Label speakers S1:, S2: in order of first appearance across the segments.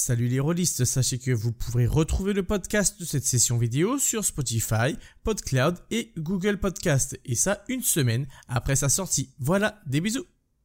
S1: Salut les rôlistes, sachez que vous pourrez retrouver le podcast de cette session vidéo sur Spotify, PodCloud et Google Podcast, et ça une semaine après sa sortie. Voilà, des bisous.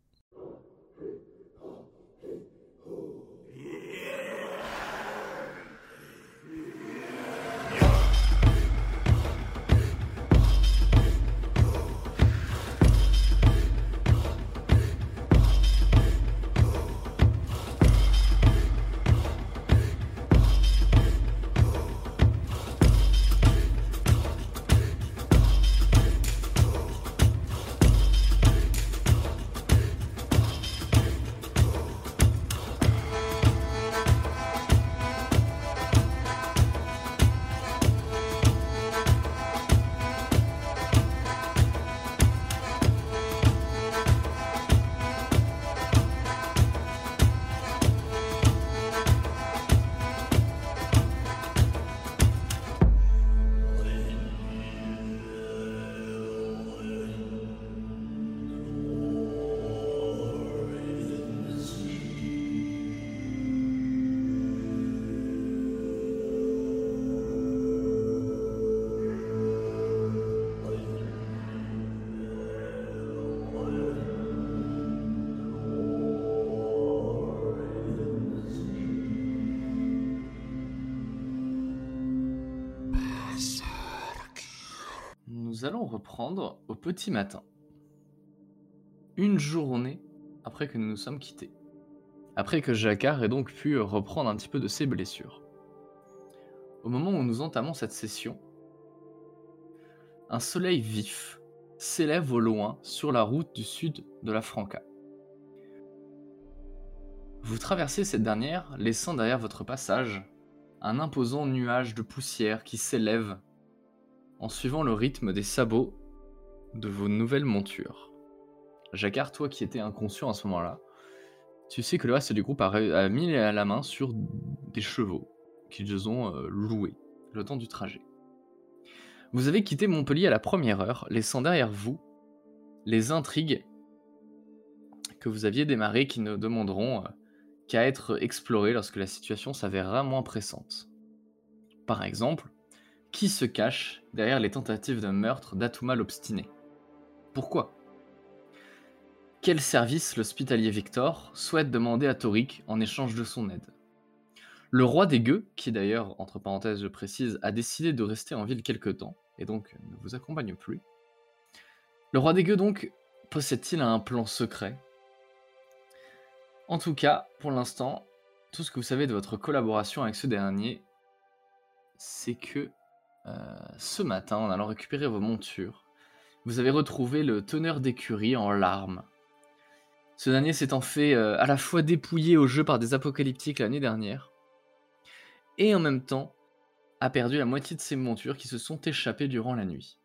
S2: Nous allons reprendre au petit matin. Une journée après que nous nous sommes quittés. Après que Jacquard ait donc pu reprendre un petit peu de ses blessures. Au moment où nous entamons cette session, un soleil vif s'élève au loin sur la route du sud de la Franca. Vous traversez cette dernière, laissant derrière votre passage un imposant nuage de poussière qui s'élève en suivant le rythme des sabots de vos nouvelles montures. Jacquard, toi qui étais inconscient à ce moment-là, tu sais que le reste du groupe a mis la main sur des chevaux qu'ils ont loués le temps du trajet. Vous avez quitté Montpellier à la première heure, laissant derrière vous les intrigues que vous aviez démarrées qui ne demanderont qu'à être explorées lorsque la situation s'avérera moins pressante. Par exemple, qui se cache derrière les tentatives de meurtre d'Atouma l'Obstiné? Pourquoi? Quel service l'hospitalier Victor souhaite demander à Toric en échange de son aide? Le roi des gueux, qui d'ailleurs, entre parenthèses je précise, a décidé de rester en ville quelque temps, et donc ne vous accompagne plus. Le roi des gueux donc, possède-t-il un plan secret? En tout cas, pour l'instant, tout ce que vous savez de votre collaboration avec ce dernier, c'est que ce matin, en allant récupérer vos montures, vous avez retrouvé le teneur d'écurie en larmes. Ce dernier s'étant fait à la fois dépouiller au jeu par des apocalyptiques l'année dernière, et en même temps a perdu la moitié de ses montures qui se sont échappées durant la nuit.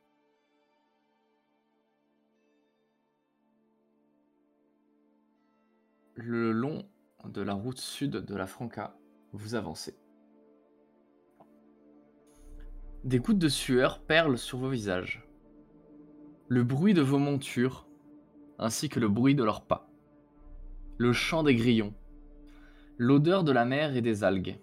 S2: Le long de la route sud de la Franca, vous avancez. Des gouttes de sueur perlent sur vos visages. Le bruit de vos montures, ainsi que le bruit de leurs pas. Le chant des grillons. L'odeur de la mer et des algues.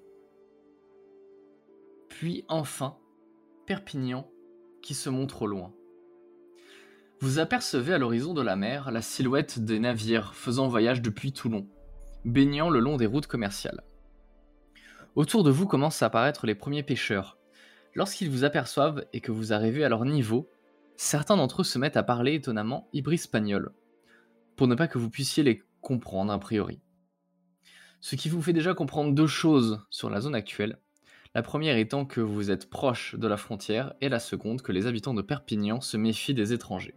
S2: Puis enfin, Perpignan qui se montre au loin. Vous apercevez à l'horizon de la mer la silhouette des navires faisant voyage depuis Toulon, baignant le long des routes commerciales. Autour de vous commencent à apparaître les premiers pêcheurs. Lorsqu'ils vous aperçoivent et que vous arrivez à leur niveau, certains d'entre eux se mettent à parler étonnamment ibri-espagnol, pour ne pas que vous puissiez les comprendre a priori. Ce qui vous fait déjà comprendre deux choses sur la zone actuelle. La première étant que vous êtes proche de la frontière, et la seconde que les habitants de Perpignan se méfient des étrangers.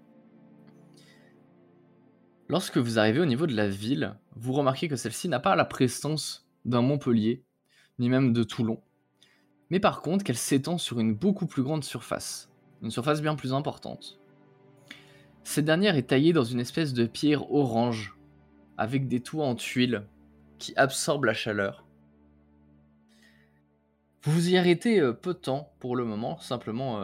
S2: Lorsque vous arrivez au niveau de la ville, vous remarquez que celle-ci n'a pas la prestance d'un Montpellier, ni même de Toulon, mais par contre qu'elle s'étend sur une beaucoup plus grande surface, une surface bien plus importante. Cette dernière est taillée dans une espèce de pierre orange, avec des toits en tuiles qui absorbent la chaleur. Vous vous y arrêtez peu de temps pour le moment, simplement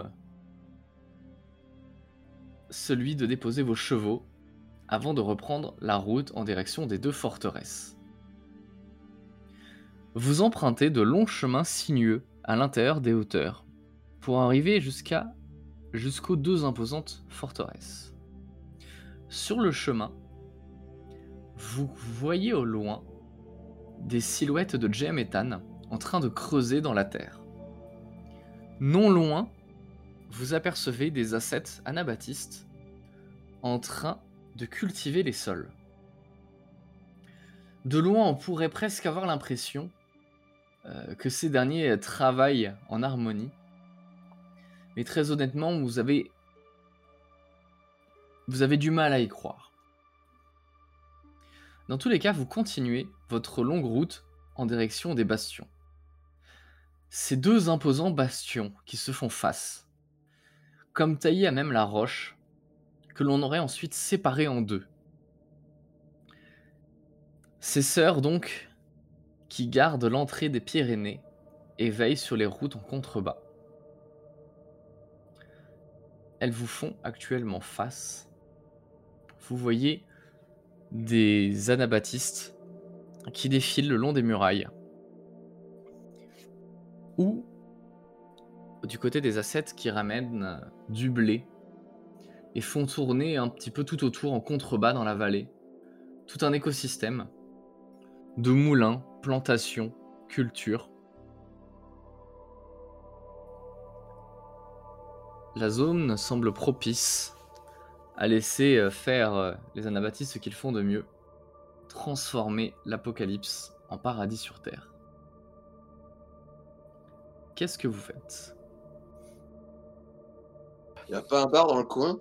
S2: celui de déposer vos chevaux avant de reprendre la route en direction des deux forteresses. Vous empruntez de longs chemins sinueux à l'intérieur des hauteurs pour arriver jusqu'aux deux imposantes forteresses. Sur le chemin, vous voyez au loin des silhouettes de Jem et Tan en train de creuser dans la terre. Non loin, vous apercevez des ascètes anabaptistes en train de cultiver les sols. De loin, on pourrait presque avoir l'impression que ces derniers travaillent en harmonie. Mais très honnêtement, vous avez du mal à y croire. Dans tous les cas, vous continuez votre longue route en direction des bastions. Ces deux imposants bastions qui se font face, comme taillés à même la roche, que l'on aurait ensuite séparés en deux. Ces sœurs donc, qui gardent l'entrée des Pyrénées et veillent sur les routes en contrebas. Elles vous font actuellement face. Vous voyez des anabaptistes qui défilent le long des murailles. Ou du côté des ascètes qui ramènent du blé et font tourner un petit peu tout autour en contrebas dans la vallée. Tout un écosystème de moulins, plantations, cultures. La zone semble propice à laisser faire les anabaptistes ce qu'ils font de mieux, transformer l'apocalypse en paradis sur terre. Qu'est-ce que vous faites?
S3: Y a pas un bar dans le coin?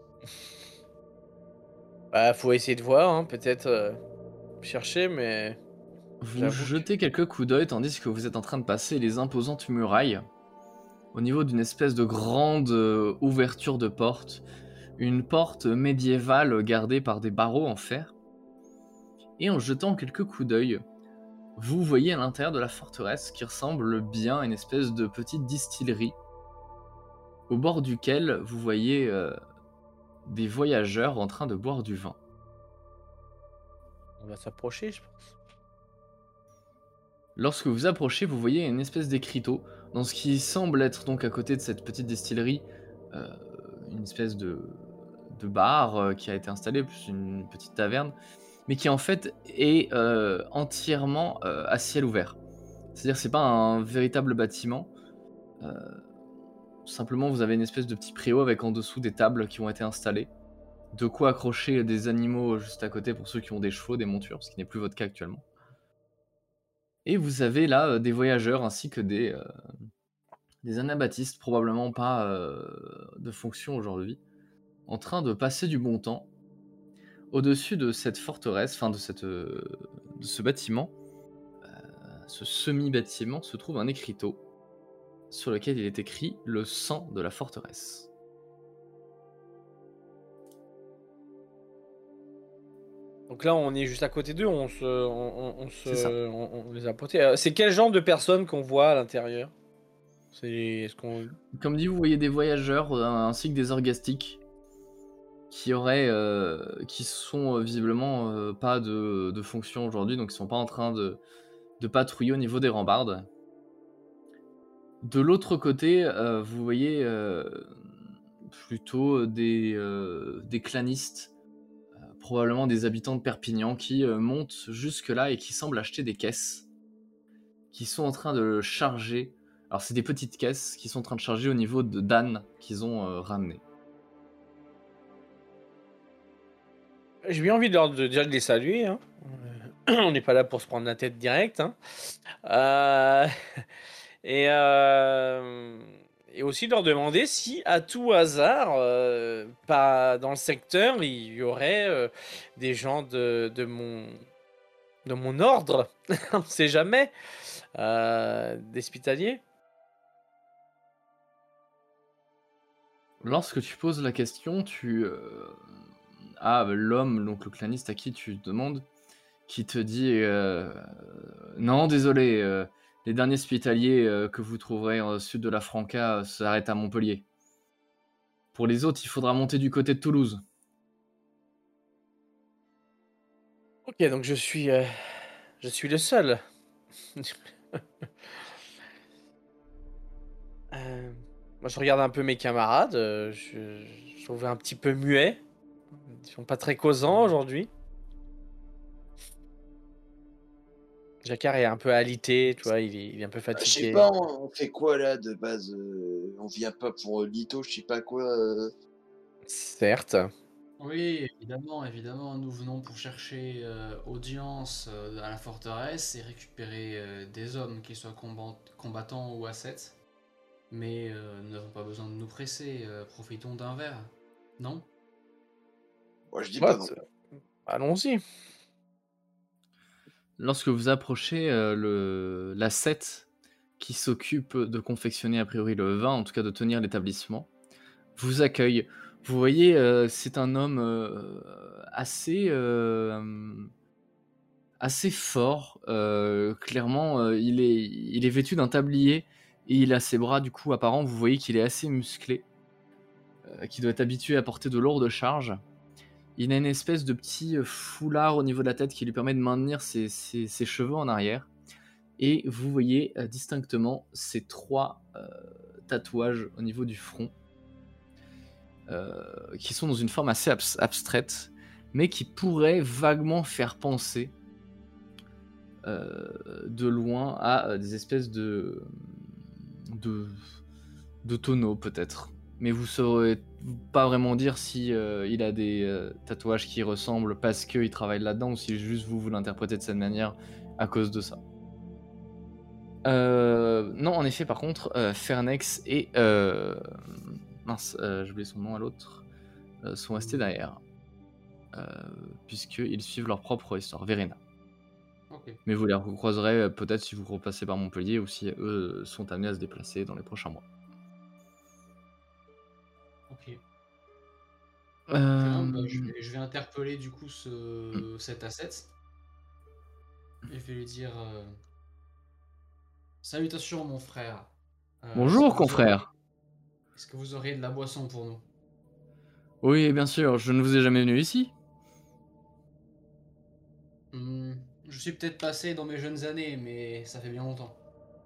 S4: Bah, faut essayer de voir, hein, peut-être chercher, mais...
S2: Vous
S4: J'avoue
S2: jetez quelques coups d'œil tandis que vous êtes en train de passer les imposantes murailles au niveau d'une espèce de grande ouverture de porte, une porte médiévale gardée par des barreaux en fer. Et en jetant quelques coups d'œil, vous voyez à l'intérieur de la forteresse qui ressemble bien à une espèce de petite distillerie, au bord duquel vous voyez des voyageurs en train de boire du vin.
S4: on va s'approcher, je pense.
S2: Lorsque vous approchez, vous voyez une espèce d'écriteau dans ce qui semble être donc à côté de cette petite distillerie, une espèce de bar qui a été installé, plus une petite taverne, mais qui en fait est entièrement à ciel ouvert. C'est-à-dire que c'est pas un véritable bâtiment. Simplement, vous avez une espèce de petit préau avec en dessous des tables qui ont été installées. De quoi accrocher des animaux juste à côté pour ceux qui ont des chevaux, des montures, ce qui n'est plus votre cas actuellement. Et vous avez là des voyageurs ainsi que des anabaptistes, probablement pas de fonction aujourd'hui, en train de passer du bon temps. Au-dessus de cette forteresse, enfin de ce bâtiment, ce semi-bâtiment, se trouve un écriteau sur lequel il est écrit « Le sang de la forteresse ».
S4: Donc là, on est juste à côté d'eux,
S2: C'est ça.
S4: on les a potés. C'est quel genre de personnes qu'on voit à l'intérieur? Est-ce qu'on...
S2: Comme dit, vous voyez des voyageurs ainsi que des orgastiques qui sont visiblement pas de fonction aujourd'hui, donc ils sont pas en train de patrouiller au niveau des rambardes. De l'autre côté, vous voyez plutôt des clanistes, probablement des habitants de Perpignan, qui montent jusque là et qui semblent acheter des caisses, qui sont en train de charger. Alors c'est des petites caisses qui sont en train de charger au niveau de d'ânes qu'ils ont ramenés.
S4: J'ai bien envie déjà de les saluer, hein. On n'est pas là pour se prendre la tête direct, hein. Et aussi de leur demander si, à tout hasard, pas dans le secteur, il y aurait des gens de mon ordre, on ne sait jamais, des hospitaliers.
S2: Lorsque tu poses la question, tu as l'homme, donc le claniste à qui tu demandes, qui te dit non, désolé, les derniers hospitaliers que vous trouverez au sud de la Franca s'arrêtent à Montpellier. Pour les autres, il faudra monter du côté de Toulouse.
S4: Ok, donc je suis le seul. Moi, je regarde un peu mes camarades. Je trouve un petit peu muets. Ils sont pas très causants aujourd'hui. Jacquard est un peu alité, tu vois, il est un peu
S3: Je sais
S4: fatigué.
S3: pas, on fait quoi là de base on vient pas pour Lito, je sais pas quoi.
S4: Certes.
S5: Oui, évidemment, évidemment, nous venons pour chercher audience à la forteresse et récupérer des hommes, qu'ils soient combattants ou ascètes. Mais nous n'avons pas besoin de nous presser, profitons d'un verre, non?
S3: Moi je dis
S4: Bah,
S3: pas non.
S4: allons-y.
S2: Lorsque vous approchez l'ascète qui s'occupe de confectionner a priori le vin, en tout cas de tenir l'établissement, vous accueille. Vous voyez, c'est un homme assez fort. Clairement, il est vêtu d'un tablier et il a ses bras du coup apparents. Vous voyez qu'il est assez musclé, qui doit être habitué à porter de lourdes charges. Il a une espèce de petit foulard au niveau de la tête qui lui permet de maintenir ses cheveux en arrière. Et vous voyez distinctement ces 3 tatouages au niveau du front, qui sont dans une forme assez abstraite, mais qui pourraient vaguement faire penser de loin à des espèces de tonneaux peut-être. Mais vous saurez pas vraiment dire si il a des tatouages qui ressemblent parce qu'il travaille là-dedans ou si juste vous l'interprétez de cette manière à cause de ça. Non, en effet, par contre, Fernex et... mince, j'ai oublié son nom à l'autre. Sont restés derrière. Puisqu'ils suivent leur propre histoire, Verena.
S5: Ok.
S2: Mais vous les recroiserez peut-être si vous repassez par Montpellier ou si eux sont amenés à se déplacer dans les prochains mois.
S5: Ok. Très bien, bah, je
S2: Euh,
S5: vais interpeller du coup cet asset. Et je vais lui dire salutations mon frère.
S2: Bonjour, confrère.
S5: Est-ce que vous auriez de la boisson pour nous?
S2: Oui, bien sûr, je ne vous ai jamais venu ici.
S5: Je suis peut-être passé dans mes jeunes années, mais ça fait bien longtemps.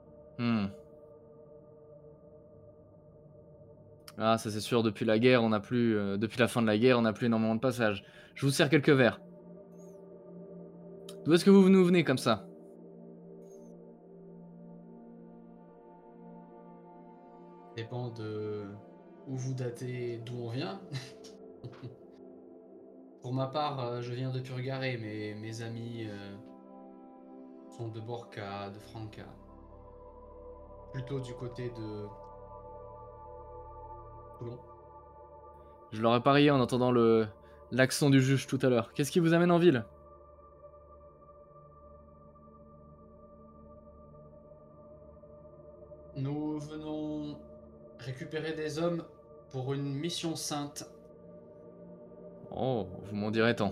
S2: Ah, ça c'est sûr, depuis la guerre, on n'a plus, depuis la fin de la guerre, on n'a plus énormément de passages. Je vous sers quelques verres. D'où est-ce que vous nous venez comme ça?
S5: Dépend de où vous datez, d'où on vient. Pour ma part, je viens de Purgaré, mais mes amis sont de Borca, de Franca. Plutôt du côté de Toulon.
S2: Je l'aurais parié en entendant l'accent du juge tout à l'heure. Qu'est-ce qui vous amène en ville?
S5: Nous venons récupérer des hommes pour une mission sainte.
S2: Oh, vous m'en direz tant.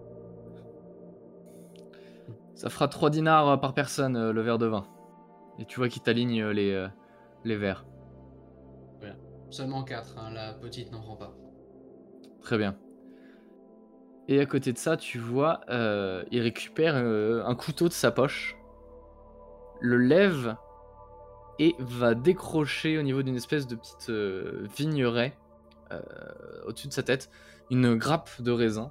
S2: Ça fera 3 dinars par personne, le verre de vin. Et tu vois qu'il t'aligne les verres.
S5: Voilà. Seulement 4, hein, la petite n'en prend pas.
S2: Très bien. Et à côté de ça, tu vois, il récupère un couteau de sa poche, le lève et va décrocher au niveau d'une espèce de petite vigneraie au-dessus de sa tête une grappe de raisin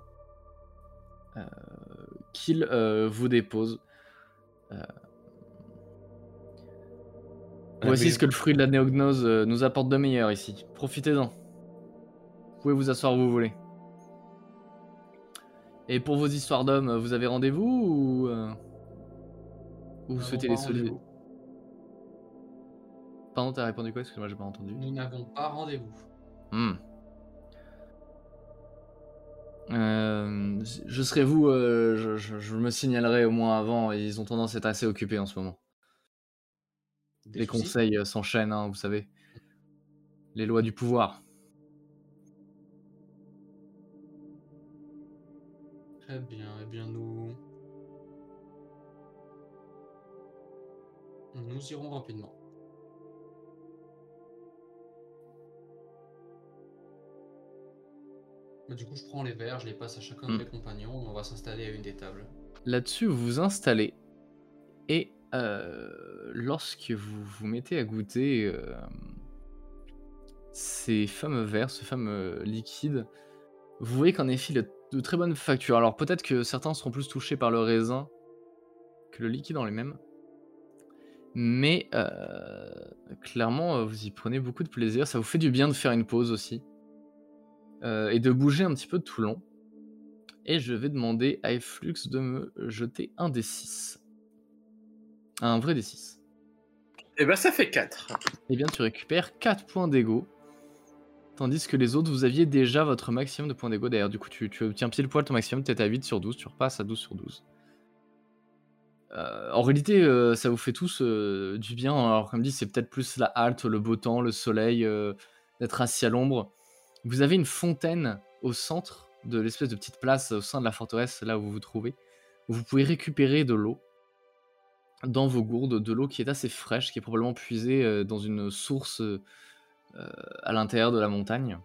S2: qu'il vous dépose. Voici ce que le fruit de la néognose nous apporte de meilleur ici. Profitez-en. Vous pouvez vous asseoir où vous voulez. Et pour vos histoires d'hommes, vous avez rendez-vous ou vous
S5: Nous
S2: souhaitez
S5: n'avons
S2: les
S5: pas
S2: solliciter?
S5: rendez-vous.
S2: Pardon, t'as répondu quoi? Excuse-moi, j'ai pas entendu.
S5: Nous n'avons pas rendez-vous.
S2: Je serai vous, je me signalerai au moins avant. Ils ont tendance à être assez occupés en ce moment.
S5: Des
S2: Les
S5: soucis?
S2: conseils s'enchaînent, hein, vous savez. Les lois du pouvoir.
S5: Très bien, eh bien nous irons rapidement. Bah, du coup, je prends les verres, je les passe à chacun de mes compagnons et on va s'installer à une des tables.
S2: Là-dessus, vous vous installez et lorsque vous vous mettez à goûter ces fameux verres, ce fameux liquide, vous voyez qu'en effet, il a de très bonnes factures. Alors peut-être que certains seront plus touchés par le raisin que le liquide en lui-même. Mais clairement, vous y prenez beaucoup de plaisir. Ça vous fait du bien de faire une pause aussi. Et de bouger un petit peu tout le long. Et je vais demander à Flux de me jeter un D6. Un vrai D6.
S6: Et ben ça fait 4.
S2: Eh bien, tu récupères 4 points d'ego. Tandis que les autres, vous aviez déjà votre maximum de points d'ego. D'ailleurs, du coup, tu obtiens pile poil ton maximum. Tu es à 8 sur 12. Tu repasses à 12 sur 12. En réalité, ça vous fait tous du bien. Alors, comme dit, c'est peut-être plus la halte, le beau temps, le soleil, d'être assis à l'ombre. Vous avez une fontaine au centre de l'espèce de petite place au sein de la forteresse, là où vous vous trouvez, où vous pouvez récupérer de l'eau dans vos gourdes, de l'eau qui est assez fraîche, qui est probablement puisée dans une source à l'intérieur de la montagne.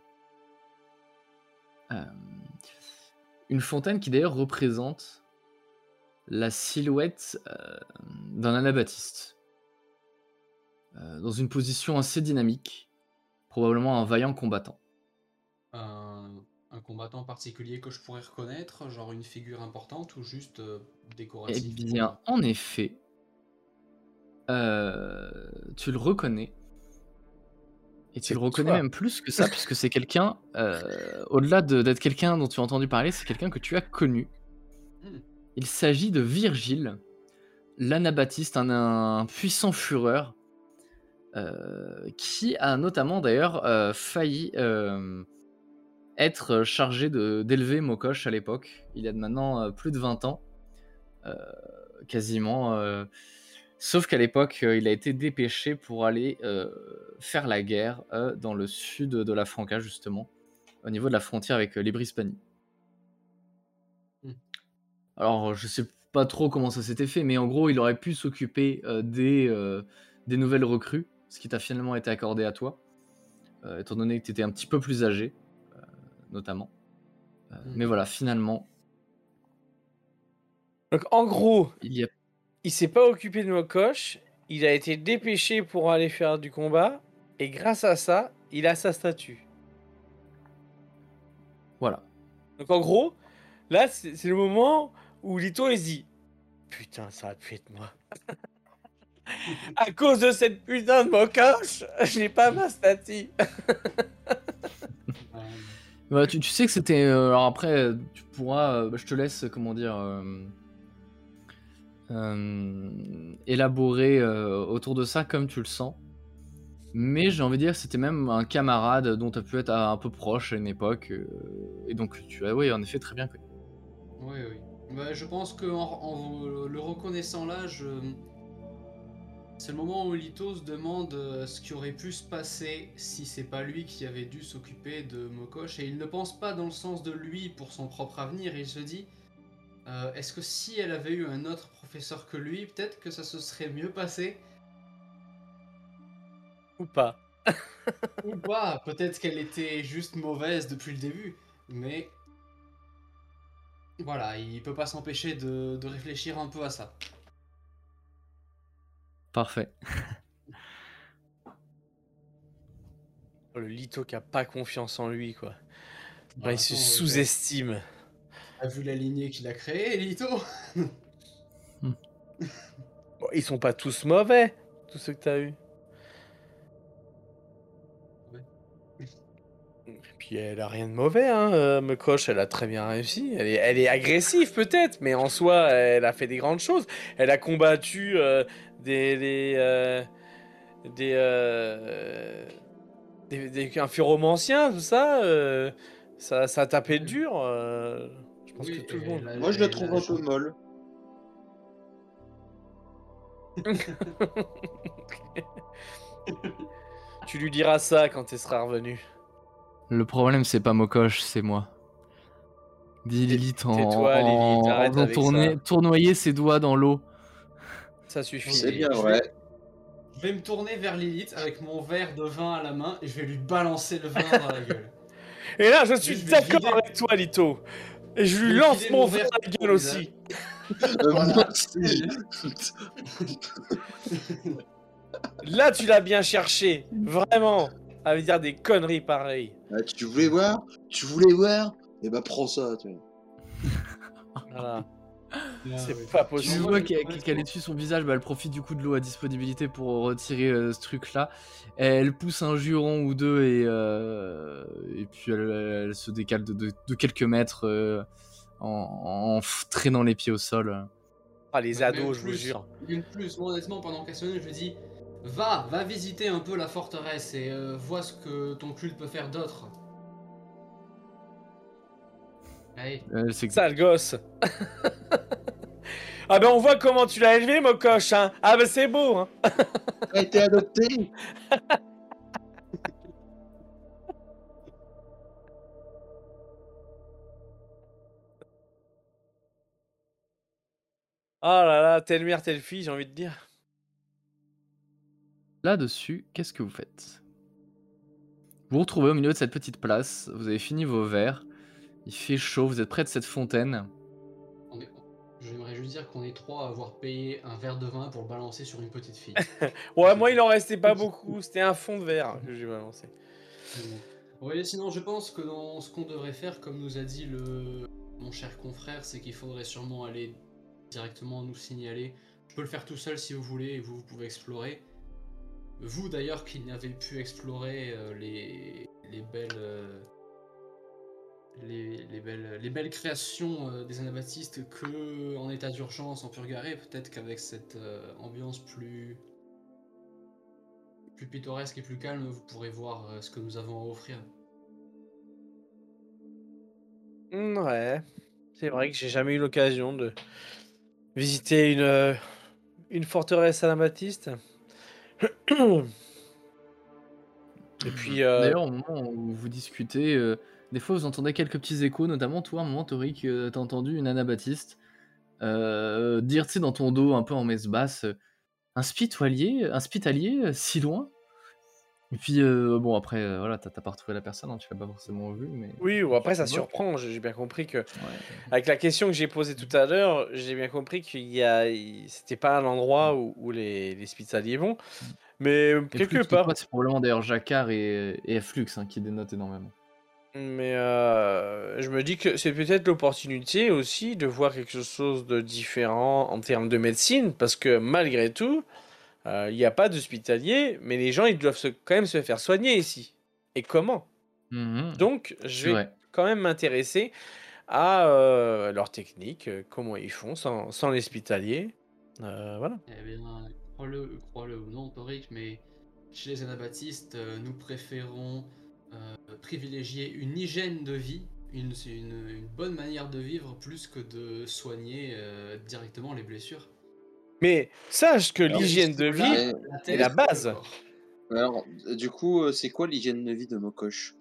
S2: Une fontaine qui d'ailleurs représente la silhouette d'un anabaptiste, dans une position assez dynamique, probablement un vaillant combattant.
S5: Un combattant particulier que je pourrais reconnaître, genre une figure importante ou juste
S2: Eh
S5: décoratif?
S2: bien, en effet, tu le reconnais. Et tu
S4: C'est
S2: le reconnais
S4: toi.
S2: même plus que ça, puisque c'est quelqu'un, au-delà d'être quelqu'un dont tu as entendu parler, c'est quelqu'un que tu as connu.
S5: Hmm.
S2: Il s'agit de Virgile, l'anabaptiste, un puissant fureur, qui a notamment d'ailleurs failli être chargé d'élever Mokosh à l'époque. Il y a maintenant plus de 20 ans, quasiment. Sauf qu'à l'époque, il a été dépêché pour aller faire la guerre dans le sud de la Franca, justement, au niveau de la frontière avec les Brisbane. Alors, je sais pas trop comment ça s'était fait, mais en gros, il aurait pu s'occuper des nouvelles recrues, ce qui t'a finalement été accordé à toi, étant donné que tu étais un petit peu plus âgé, notamment. Mais voilà, finalement,
S4: Donc en gros,
S2: il y a...
S4: il s'est pas occupé de Mokosh, il a été dépêché pour aller faire du combat, et grâce à ça, il a sa statue.
S2: Voilà.
S4: Donc en gros, là, c'est le moment où Lito, il se dit « Putain, ça a pu être moi. À cause de cette putain de Mokosh, j'ai pas ma statue. »
S2: Voilà, tu sais que c'était... alors après, tu pourras... je te laisse, comment dire... élaborer autour de ça comme tu le sens. Mais j'ai envie de dire que c'était même un camarade dont tu as pu être un peu proche à une époque. Et donc tu as, oui, en effet, très bien connu.
S5: Oui, oui. Bah, je pense que en le reconnaissant là, c'est le moment où Lito se demande ce qui aurait pu se passer si c'est pas lui qui avait dû s'occuper de Mokosh. Et il ne pense pas dans le sens de lui pour son propre avenir. Il se dit, est-ce que si elle avait eu un autre professeur que lui, peut-être que ça se serait mieux passé?
S4: Ou pas.
S5: Ou pas, peut-être qu'elle était juste mauvaise depuis le début. Mais voilà, il peut pas s'empêcher de réfléchir un peu à ça.
S2: Parfait.
S4: Le Lito qui a pas confiance en lui, quoi.
S5: Bah,
S4: il se
S5: attends,
S4: sous-estime.
S5: T'as vu la lignée qu'il a créée, Lito?
S4: Bon, ils sont pas tous mauvais, tous ceux que t'as eu. Et puis elle a rien de mauvais, hein. Mokosh, elle a très bien réussi. Elle est agressive peut-être, mais en soi, elle a fait des grandes choses. Elle a combattu un phyromancien, tout ça. Ça a tapé dur. Je pense
S5: Oui,
S4: que tout le
S5: et
S4: monde.
S3: Moi, je la trouve un peu molle.
S4: Tu lui diras ça quand elle sera revenue.
S2: Le problème, c'est pas Mokosh, c'est moi. Dit Lilith
S4: tais-toi, Lilith, arrête
S2: faisant
S4: avec ça.
S2: tournoyer ses doigts dans l'eau.
S4: Ça suffit.
S3: C'est bien
S5: je
S3: vrai.
S5: Je vais me tourner vers Lilith avec mon verre de vin à la main et je vais lui balancer le vin dans la gueule.
S4: Et là, je suis
S5: Je vais
S4: d'accord
S5: vider-
S4: avec toi, Lito. Et je lui
S5: vais
S4: lance
S5: vider
S4: mon
S5: mon
S4: verre
S5: verre
S4: à la
S5: sur
S4: gueule
S5: ton
S4: aussi.
S5: Voilà.
S3: Moi aussi.
S4: Là, tu l'as bien cherché. Vraiment. À dire des conneries pareilles.
S3: Ah, tu voulais voir? Tu voulais voir? Eh ben, prends ça, tu vois.
S4: Voilà.
S5: Ah,
S4: C'est
S5: ouais.
S4: pas
S2: Tu
S4: possible.
S2: vois qu'elle essuie son visage, bah, elle profite du coup de l'eau à disponibilité pour retirer ce truc-là. Elle pousse un juron ou deux et puis elle se décale de quelques mètres en traînant les pieds au sol.
S4: Ah, les
S5: Même
S4: ados, je vous
S5: plus,
S4: jure.
S5: Même plus, moi honnêtement, pendant qu'elle sonnait, je lui dis va visiter un peu la forteresse et vois ce que ton culte peut faire d'autre. Allez.
S2: Elle s'exécute.
S4: Sale gosse. Ah ben on voit comment tu l'as élevé, Mocoche, hein. Ah ben c'est beau, hein.
S3: T'as été adopté?
S4: Ah là là, telle mère, telle fille, j'ai envie de dire.
S2: Là-dessus, qu'est-ce que vous faites? Vous vous retrouvez au milieu de cette petite place, vous avez fini vos verres, il fait chaud, vous êtes près de cette fontaine.
S5: J'aimerais juste dire qu'on est trois à avoir payé un verre de vin pour le balancer sur une petite fille.
S4: Ouais, moi il en restait pas beaucoup, c'était un fond de verre que j'ai balancé.
S5: Oui, sinon je pense que dans ce qu'on devrait faire, comme nous a dit mon cher confrère, c'est qu'il faudrait sûrement aller directement nous signaler. Je peux le faire tout seul si vous voulez et vous pouvez explorer. Vous d'ailleurs qui n'avez pu explorer les belles créations des anabaptistes que en état d'urgence en purgaré, peut-être qu'avec cette ambiance plus pittoresque et plus calme, vous pourrez voir ce que nous avons à offrir.
S4: Ouais, c'est vrai que j'ai jamais eu l'occasion de visiter une forteresse anabaptiste. Et puis,
S2: D'ailleurs, au moment où vous discutez, des fois vous entendez quelques petits échos, notamment toi, à un moment, Toric, t'as entendu une anabaptiste dire, tu sais, dans ton dos, un peu en messe basse, un spitalier, si loin? Et puis, bon, après, voilà, t'as pas retrouvé la personne, hein, tu l'as pas forcément vue, mais...
S4: oui, ou après ça
S2: tu vois.
S4: surprend, j'ai bien compris que...
S2: Ouais.
S4: Avec la question que j'ai posée tout à l'heure, j'ai bien compris c'était pas un endroit où les hospitaliers vont, mais
S2: Et
S4: quelque
S2: plus que
S4: part.
S2: toi, c'est probablement d'ailleurs Jacquard et Flux hein, qui dénotent énormément.
S4: Mais je me dis que c'est peut-être l'opportunité aussi de voir quelque chose de différent en termes de médecine, parce que malgré tout, il n'y a pas d'hospitalier, mais les gens ils doivent quand même se faire soigner ici. Et comment?
S2: Mhm.
S4: Donc je
S2: C'est
S4: vais
S2: vrai.
S4: quand même m'intéresser à leur technique, comment ils font sans l'hospitalier. Voilà.
S5: Eh bien, crois-le ou non, Toric, mais chez les anabaptistes, nous préférons privilégier une hygiène de vie, une bonne manière de vivre, plus que de soigner directement les blessures.
S4: Mais sache que
S3: Alors,
S4: l'hygiène de vie
S3: Mais-
S5: La
S4: est la
S5: tête,
S4: base.
S5: le corps.
S3: Alors, du coup, c'est quoi l'hygiène de vie de Mokosh?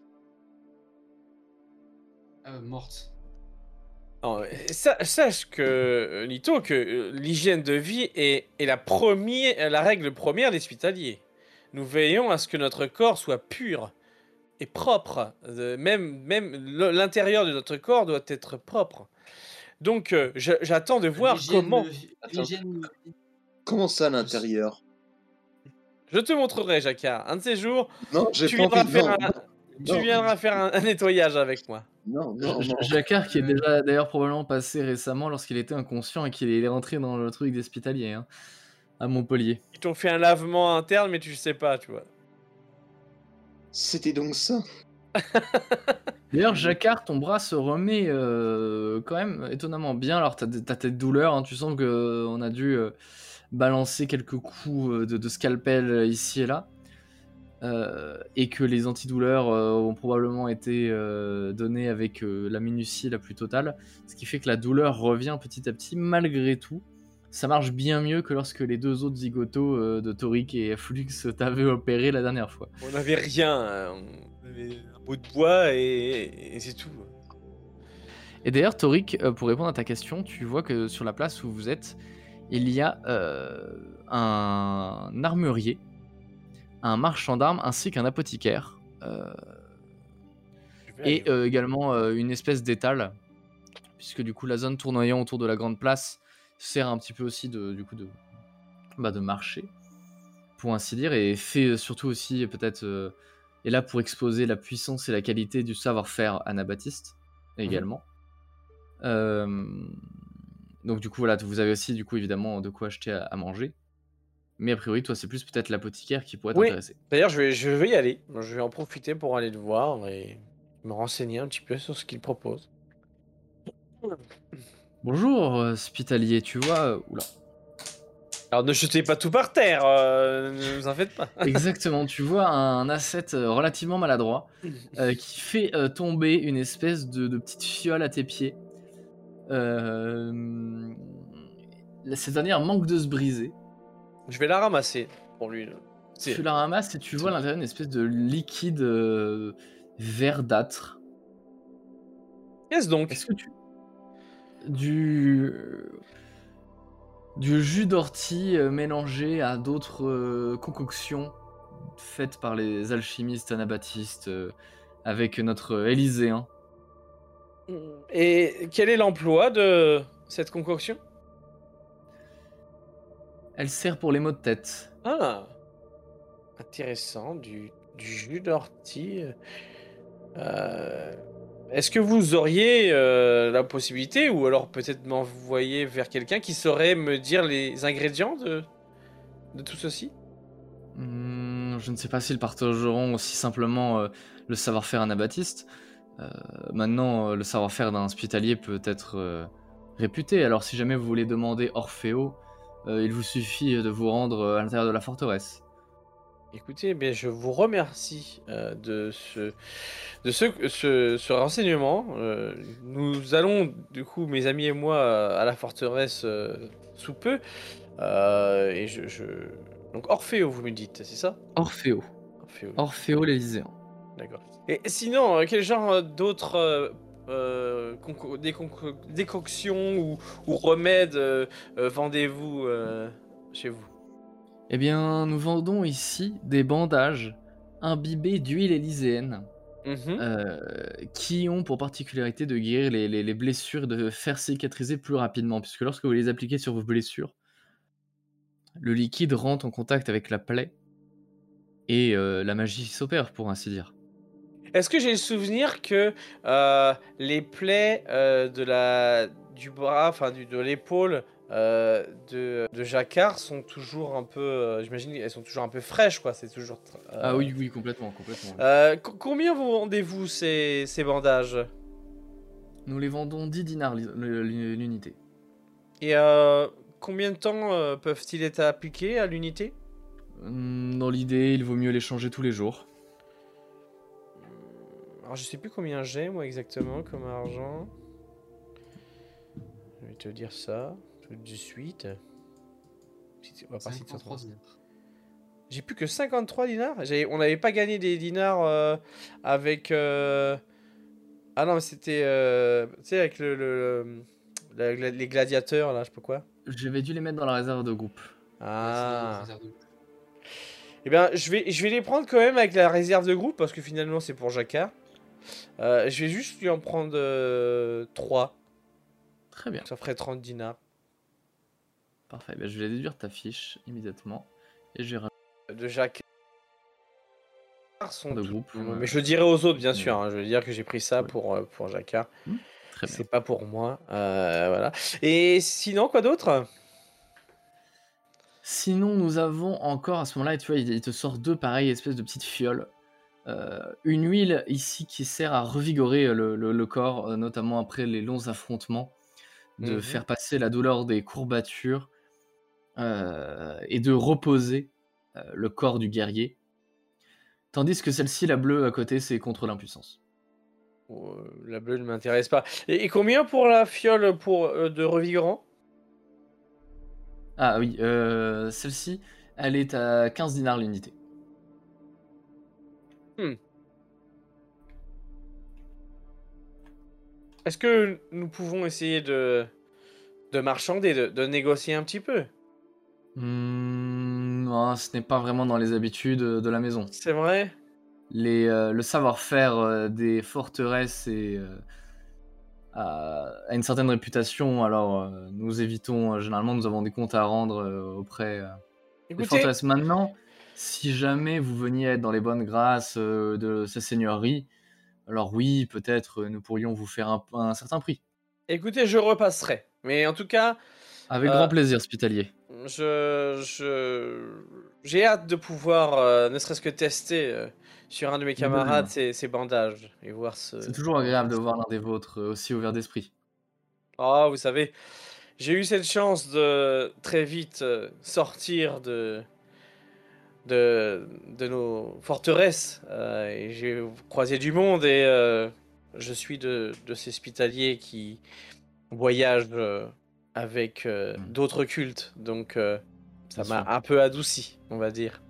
S5: Morte.
S4: Non, sache que, Lito, que l'hygiène de vie est la règle première des hospitaliers. Nous veillons à ce que notre corps soit pur et propre. Même l'intérieur de notre corps doit être propre. Donc, j'attends de voir comment... Attends.
S5: L'hygiène de vie.
S3: Comment ça, à l'intérieur?
S4: Je te montrerai, Jacquard. Un de ces jours,
S3: Non, j'ai
S4: tu
S3: pas
S4: viendras
S3: envie.
S4: faire
S3: Non,
S4: tu
S3: non,
S4: viendras faire un nettoyage avec moi.
S3: non, non, non.
S2: Jacquard qui est déjà d'ailleurs probablement passé récemment lorsqu'il était inconscient et qu'il est rentré dans le truc d'hospitalier hein, à Montpellier.
S4: Ils t'ont fait un lavement interne, mais tu le sais pas, tu vois.
S3: C'était donc ça.
S2: D'ailleurs, Jacquard, ton bras se remet quand même étonnamment bien. Alors, t'as tes douleurs, hein, tu sens qu'on a dû balancer quelques coups de scalpel ici et là. Et que les antidouleurs ont probablement été donnés avec la minutie la plus totale. Ce qui fait que la douleur revient petit à petit, malgré tout. Ça marche bien mieux que lorsque les deux autres zigotos de Toric et Flux t'avaient opéré la dernière fois.
S4: On n'avait rien. On avait un bout de bois et c'est tout.
S2: Et d'ailleurs, Toric, pour répondre à ta question, tu vois que sur la place où vous êtes, il y a un armurier, un marchand d'armes ainsi qu'un apothicaire. Et également une espèce d'étal, puisque du coup la zone tournoyant autour de la grande place sert un petit peu aussi de marché, pour ainsi dire, et fait surtout aussi peut-être est là pour exposer la puissance et la qualité du savoir-faire anabaptiste également. Donc du coup voilà, vous avez aussi du coup évidemment de quoi acheter à manger. Mais a priori toi c'est plus peut-être l'apothicaire qui pourrait
S4: Oui.
S2: t'intéresser.
S4: D'ailleurs, je vais y aller. Je vais en profiter pour aller le voir et me renseigner un petit peu sur ce qu'il propose.
S2: Bonjour hospitalier, tu vois... Oula.
S4: Alors ne jetez pas tout par terre, ne vous en faites pas.
S2: Exactement, tu vois un asset relativement maladroit qui fait tomber une espèce de petite fiole à tes pieds. Cette dernière manque de se briser.
S4: Je vais la ramasser pour lui.
S2: Tu la ramasses et tu vois à l'intérieur une espèce de liquide verdâtre.
S4: Qu'est-ce donc?
S2: Est-ce que tu... Du jus d'ortie mélangé à d'autres concoctions faites par les alchimistes anabaptistes avec notre Élyséen.
S4: Et quel est l'emploi de cette concoction?
S2: Elle sert pour les maux de tête.
S4: Ah, intéressant, du jus d'ortie. Est-ce que vous auriez la possibilité, ou alors peut-être m'envoyer vers quelqu'un qui saurait me dire les ingrédients de tout ceci?
S2: Je ne sais pas s'ils partageront aussi simplement le savoir-faire anabaptiste. Maintenant, le savoir-faire d'un hospitalier peut être réputé. Alors si jamais vous voulez demander Orfeo, il vous suffit de vous rendre à l'intérieur de la forteresse.
S4: Écoutez, je vous remercie de ce renseignement. Nous allons, du coup, mes amis et moi, à la forteresse sous peu. Et Donc Orfeo, vous me dites, c'est ça?
S2: Orfeo.
S4: Orfeo,
S2: Orfeo l'Élyséen.
S4: d'accord. Et sinon, quel genre d'autres décoctions ou remèdes vendez-vous chez vous?
S2: Eh bien, nous vendons ici des bandages imbibés d'huile élyséenne qui ont pour particularité de guérir les blessures et de faire cicatriser plus rapidement. Puisque lorsque vous les appliquez sur vos blessures, le liquide rentre en contact avec la plaie et la magie s'opère, pour ainsi dire.
S4: Est-ce que j'ai le souvenir que les plaies du bras, enfin de l'épaule de Jacquard sont toujours un peu, j'imagine qu'elles sont toujours un peu fraîches, quoi. C'est toujours.
S2: Ah oui, oui, complètement, complètement.
S4: Combien vous vendez-vous ces bandages?
S2: Nous les vendons 10 dinars l'unité.
S4: Et combien de temps peuvent-ils être appliqués à l'unité?
S2: Dans l'idée, il vaut mieux les changer tous les jours.
S4: Alors je sais plus combien j'ai moi exactement comme argent. Je vais te dire ça tout de suite. On va passer de
S5: 53 dinars.
S4: J'ai plus que 53 dinars. On n'avait pas gagné des dinars avec. Ah non, mais c'était. Tu sais, avec les gladiateurs, là, je sais pas quoi.
S2: J'avais dû les mettre dans la réserve de groupe.
S4: Ah. Eh bien, je vais les prendre quand même avec la réserve de groupe parce que finalement, c'est pour Jacquard. Je vais juste lui en prendre 3.
S2: Très bien.
S4: Ça ferait 30 dinars.
S2: Parfait. Je vais déduire ta fiche immédiatement. Et je vais
S4: De Jacquard.
S2: de groupe.
S4: Mais je le dirai aux autres, bien sûr. Je veux dire que j'ai pris ça pour Jacquard.
S2: Très bien.
S4: C'est pas pour moi. Voilà. Et sinon, quoi d'autre?
S2: Sinon, nous avons encore à ce moment-là, tu vois, il te sort deux pareilles espèces de petites fioles. Une huile ici qui sert à revigorer le corps, notamment après les longs affrontements, de faire passer la douleur des courbatures et de reposer le corps du guerrier. Tandis que celle-ci, la bleue à côté, c'est contre l'impuissance.
S4: La bleue ne m'intéresse pas. Et combien pour la fiole de revigorant?
S2: Ah oui, celle-ci, elle est à 15 dinars l'unité.
S4: Est-ce que nous pouvons essayer de marchander, de négocier un petit peu?
S2: Non, ce n'est pas vraiment dans les habitudes de la maison.
S4: C'est vrai?
S2: Le savoir-faire des forteresses a une certaine réputation, alors nous évitons, généralement nous avons des comptes à rendre auprès des
S4: Écoutez,
S2: forteresses. Maintenant, si jamais vous veniez être dans les bonnes grâces de ces seigneuries, alors oui, peut-être nous pourrions vous faire un certain prix.
S4: écoutez, je repasserai. Mais en tout cas,
S2: Avec
S4: Euh,
S2: grand plaisir, hospitalier.
S4: j'ai hâte de pouvoir, ne serait-ce que tester sur un de mes
S2: De même.
S4: camarades ces bandages et voir ce.
S2: C'est toujours agréable de voir l'un des vôtres aussi ouvert d'esprit.
S4: Ah, vous savez, j'ai eu cette chance de très vite sortir de nos forteresses et j'ai croisé du monde et je suis de ces hospitaliers qui voyagent avec d'autres cultes, donc ça
S2: Bien
S4: m'a
S2: sûr.
S4: un peu adouci, on va dire.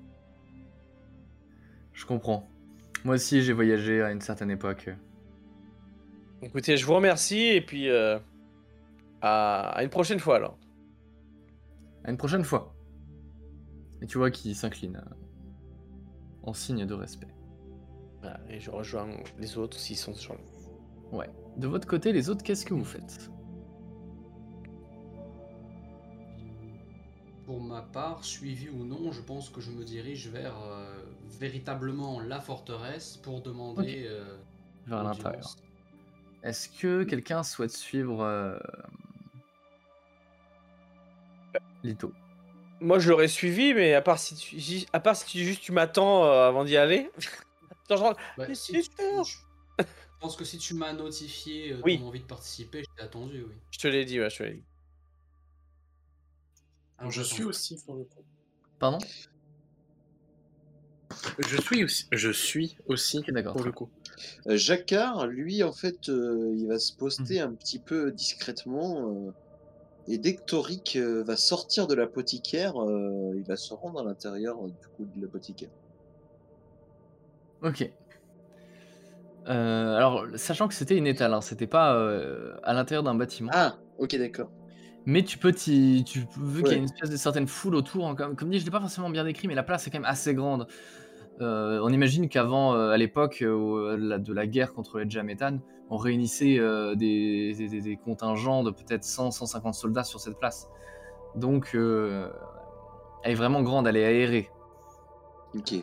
S2: Je comprends. Moi aussi, j'ai voyagé à une certaine époque.
S4: Écoutez, je vous remercie et puis à une prochaine fois alors.
S2: À une prochaine fois. Et tu vois qu'il s'incline en signe de respect.
S4: Voilà, et je rejoins les autres s'ils sont sur le.
S2: Ouais. De votre côté, les autres, qu'est-ce que vous faites?
S5: Pour ma part, suivi ou non, je pense que je me dirige vers véritablement la forteresse pour demander
S2: Vers
S5: audience.
S2: l'intérieur. Est-ce que quelqu'un souhaite suivre Lito?
S4: Moi je l'aurais suivi, mais à part si juste tu m'attends avant d'y aller. Genre,
S5: Bah,
S4: mais
S5: si
S4: c'est
S5: tu-
S4: sûr.
S5: je pense que si tu m'as notifié
S4: Oui.
S5: ton envie de participer, je t'ai attendu, oui.
S4: Je te l'ai dit, ouais, je te l'ai dit.
S5: Alors,
S6: Je
S5: j'attends.
S6: suis aussi pour le coup.
S2: Pardon?
S6: Je suis aussi
S2: Ok, d'accord.
S6: pour le coup.
S3: Jacquard, lui, en fait, il va se poster un petit peu discrètement. Et dès que Toric va sortir de l'apothicaire, il va se rendre à l'intérieur du coup de l'apothicaire.
S2: Ok. Alors, sachant que c'était une étale, hein, c'était pas à l'intérieur d'un bâtiment.
S3: Ah, ok, d'accord.
S2: Mais vu qu'il y a
S3: Ouais.
S2: une espèce de certaine foule autour, hein, comme dit, je l'ai pas forcément bien décrit, mais la place est quand même assez grande. On imagine qu'avant, à l'époque de la guerre contre les Djamétanes, on réunissait des contingents de peut-être 100-150 soldats sur cette place. Donc, elle est vraiment grande, elle est aérée.
S3: Ok.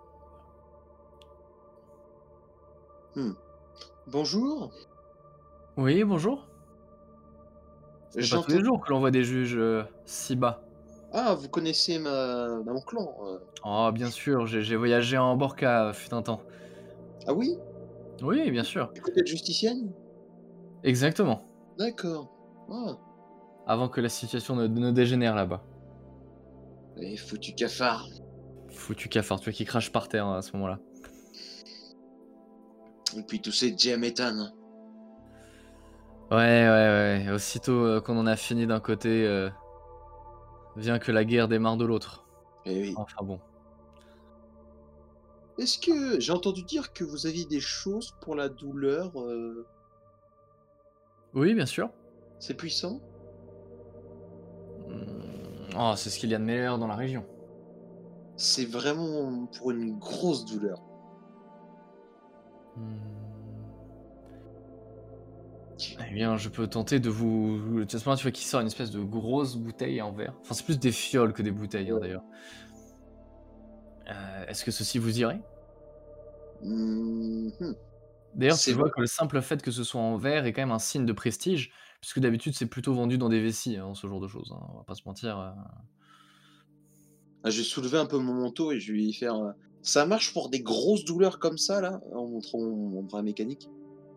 S3: Bonjour.
S2: Oui, bonjour. C'est pas tous les
S3: J'entends.
S2: jours que l'on voit des juges si bas.
S3: Ah, vous connaissez mon clan.
S2: Oh, bien sûr, j'ai voyagé en Borca fut un temps.
S3: Ah oui?
S2: Oui, bien sûr.
S3: Du côté de Justicienne?
S2: Exactement.
S3: D'accord. Ah,
S2: Avant que la situation ne dégénère là-bas.
S3: et foutu cafard.
S2: Foutu cafard, tu vois, qui crache par terre à ce moment-là.
S3: Et puis tous ces diaméthanes.
S2: Ouais. Aussitôt qu'on en a fini d'un côté, vient que la guerre démarre de l'autre.
S3: Eh oui.
S2: Enfin bon.
S3: Est-ce que j'ai entendu dire que vous aviez des choses pour la douleur?
S2: Oui, bien sûr.
S3: C'est puissant?
S2: Oh, c'est ce qu'il y a de meilleur dans la région.
S3: C'est vraiment pour une grosse douleur.
S2: Eh bien, je peux tenter de vous... De toute façon, tu vois qu'il sort une espèce de grosse bouteille en verre. Enfin, c'est plus des fioles que des bouteilles, hein, d'ailleurs. Est-ce que ceci vous irait? D'ailleurs,
S3: C'est
S2: tu vois que le simple fait que ce soit en verre est quand même un signe de prestige, puisque d'habitude, c'est plutôt vendu dans des vessies, hein, ce genre de choses. Hein, on va pas se mentir.
S3: Ah, je vais soulever un peu mon manteau et je vais lui faire. Ça marche pour des grosses douleurs comme ça, là, en montrant mon bras mécanique.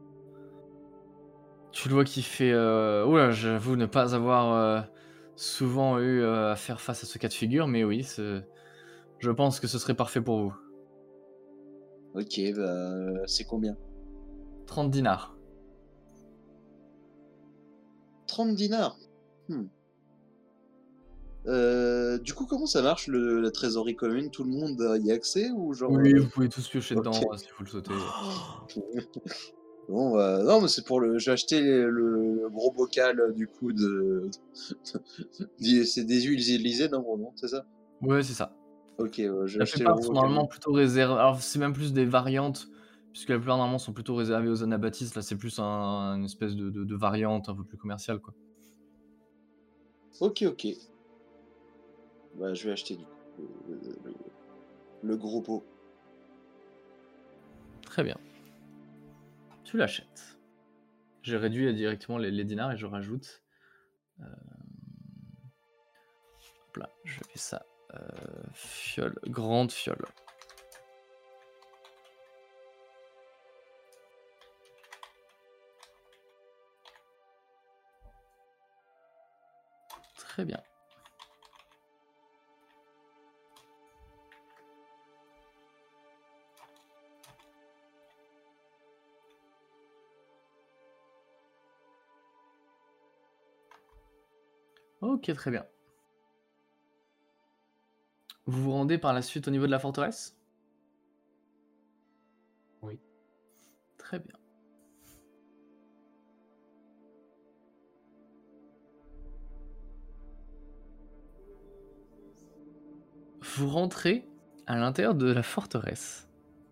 S2: Tu le vois qui fait... Oula, j'avoue ne pas avoir souvent eu à faire face à ce cas de figure, mais oui, je pense que ce serait parfait pour vous.
S3: Ok, bah, c'est combien?
S2: 30 dinars.
S3: 30 dinars. Du coup, comment ça marche la trésorerie commune? Tout le monde a y accès ou genre.
S2: Oui, vous pouvez tous piocher
S3: ok.
S2: dedans si vous le souhaitez.
S3: Bon, non, mais c'est pour le. J'ai acheté le gros bocal du coup de. C'est des huiles Élysées, non, vraiment, c'est ça?
S2: Ouais, c'est ça.
S3: Ok, j'ai
S2: La
S3: acheté le
S2: plupart
S3: gros
S2: sont
S3: bocal.
S2: normalement plutôt réservés. Alors, c'est même plus des variantes Puisque la plupart normalement sont plutôt réservés aux anabaptistes, là c'est plus une espèce de variante un peu plus commerciale, quoi.
S3: Ok, ok. Bah, je vais acheter du coup le gros pot.
S2: Très bien. Tu l'achètes. J'ai réduit directement les dinars et je rajoute. Hop là, je fais ça. Fiole, grande fiole. Très bien. Ok, très bien. Vous vous rendez par la suite au niveau de la forteresse?
S5: Oui.
S2: Très bien. Vous rentrez à l'intérieur de la forteresse,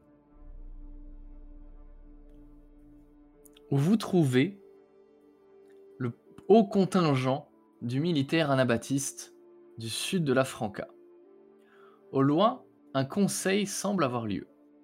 S2: où vous trouvez le haut contingent du militaire anabaptiste du sud de la Franca. Au loin, un conseil semble avoir lieu.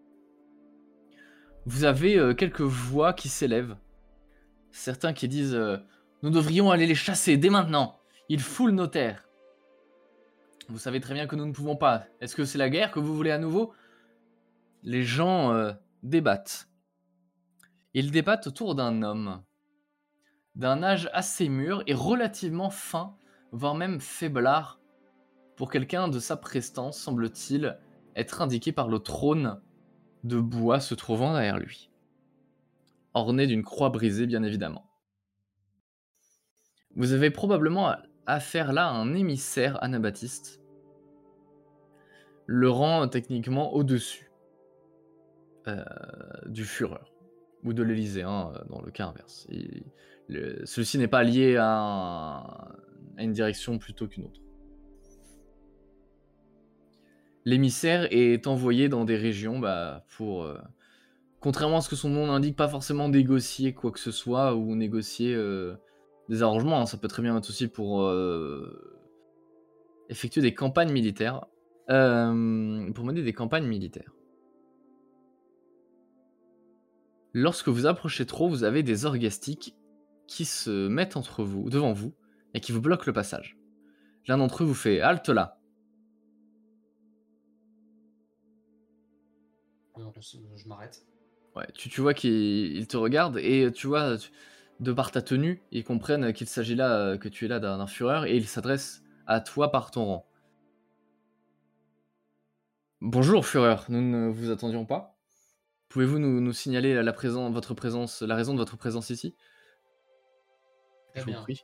S2: Vous avez quelques voix qui s'élèvent. Certains qui disent nous devrions aller les chasser dès maintenant. Ils foulent nos terres. Vous savez très bien que nous ne pouvons pas. Est-ce que c'est la guerre que vous voulez à nouveau? Les gens débattent. Ils débattent autour d'un homme, d'un âge assez mûr et relativement fin, voire même faiblard, pour quelqu'un de sa prestance, semble-t-il, être indiqué par le trône de bois se trouvant derrière lui, orné d'une croix brisée bien évidemment. Vous avez probablement affaire là à un émissaire anabaptiste, le rang techniquement au-dessus du Führer, ou de l'Élysée, hein, dans le cas inverse. Celui-ci n'est pas lié à une direction plutôt qu'une autre. L'émissaire est envoyé dans des régions pour, contrairement à ce que son nom indique, pas forcément négocier quoi que ce soit ou négocier des arrangements, hein. Ça peut très bien être aussi pour effectuer des campagnes militaires, pour mener des campagnes militaires. Lorsque vous approchez trop, vous avez des orgastiques qui se mettent devant vous, et qui vous bloquent le passage. L'un d'entre eux vous fait « Halte là !»
S5: Je m'arrête.
S2: Ouais, tu vois qu'il te regarde, et tu vois, de par ta tenue, ils comprennent qu'il s'agit là, que tu es là d'un Führer, et il s'adresse à toi par ton rang. Bonjour Führer, nous ne vous attendions pas. Pouvez-vous nous signaler la raison de votre présence ici?
S5: Très
S2: Je vous
S5: bien.
S2: prie.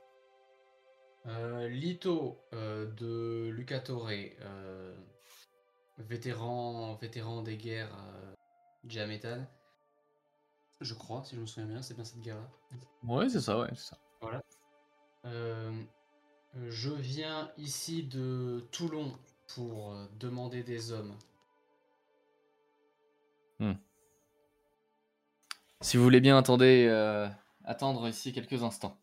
S5: Lito de Lucatore, vétéran des guerres Diamétal. Je crois, si je me souviens bien, c'est bien cette guerre-là.
S2: Ouais, c'est ça, ouais, c'est ça.
S5: Voilà. Je viens ici de Toulon pour demander des hommes.
S2: Si vous voulez bien, attendre ici quelques instants.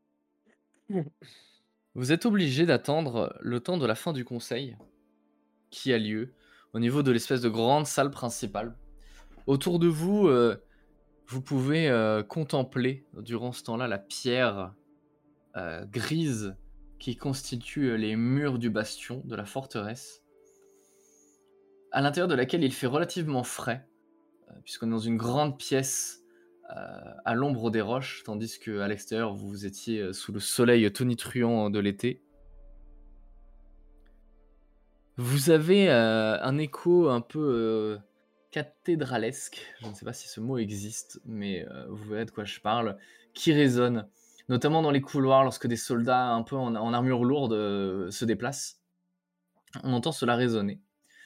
S2: Vous êtes obligé d'attendre le temps de la fin du conseil qui a lieu au niveau de l'espèce de grande salle principale. Autour de vous, vous pouvez contempler durant ce temps-là la pierre grise qui constitue les murs du bastion de la forteresse, à l'intérieur de laquelle il fait relativement frais, puisqu'on est dans une grande pièce à l'ombre des roches, tandis qu'à l'extérieur, vous étiez sous le soleil tonitruant de l'été. Vous avez un écho un peu cathédralesque, je ne sais pas si ce mot existe, mais vous verrez de quoi je parle, qui résonne, notamment dans les couloirs lorsque des soldats un peu en armure lourde se déplacent. On entend cela résonner.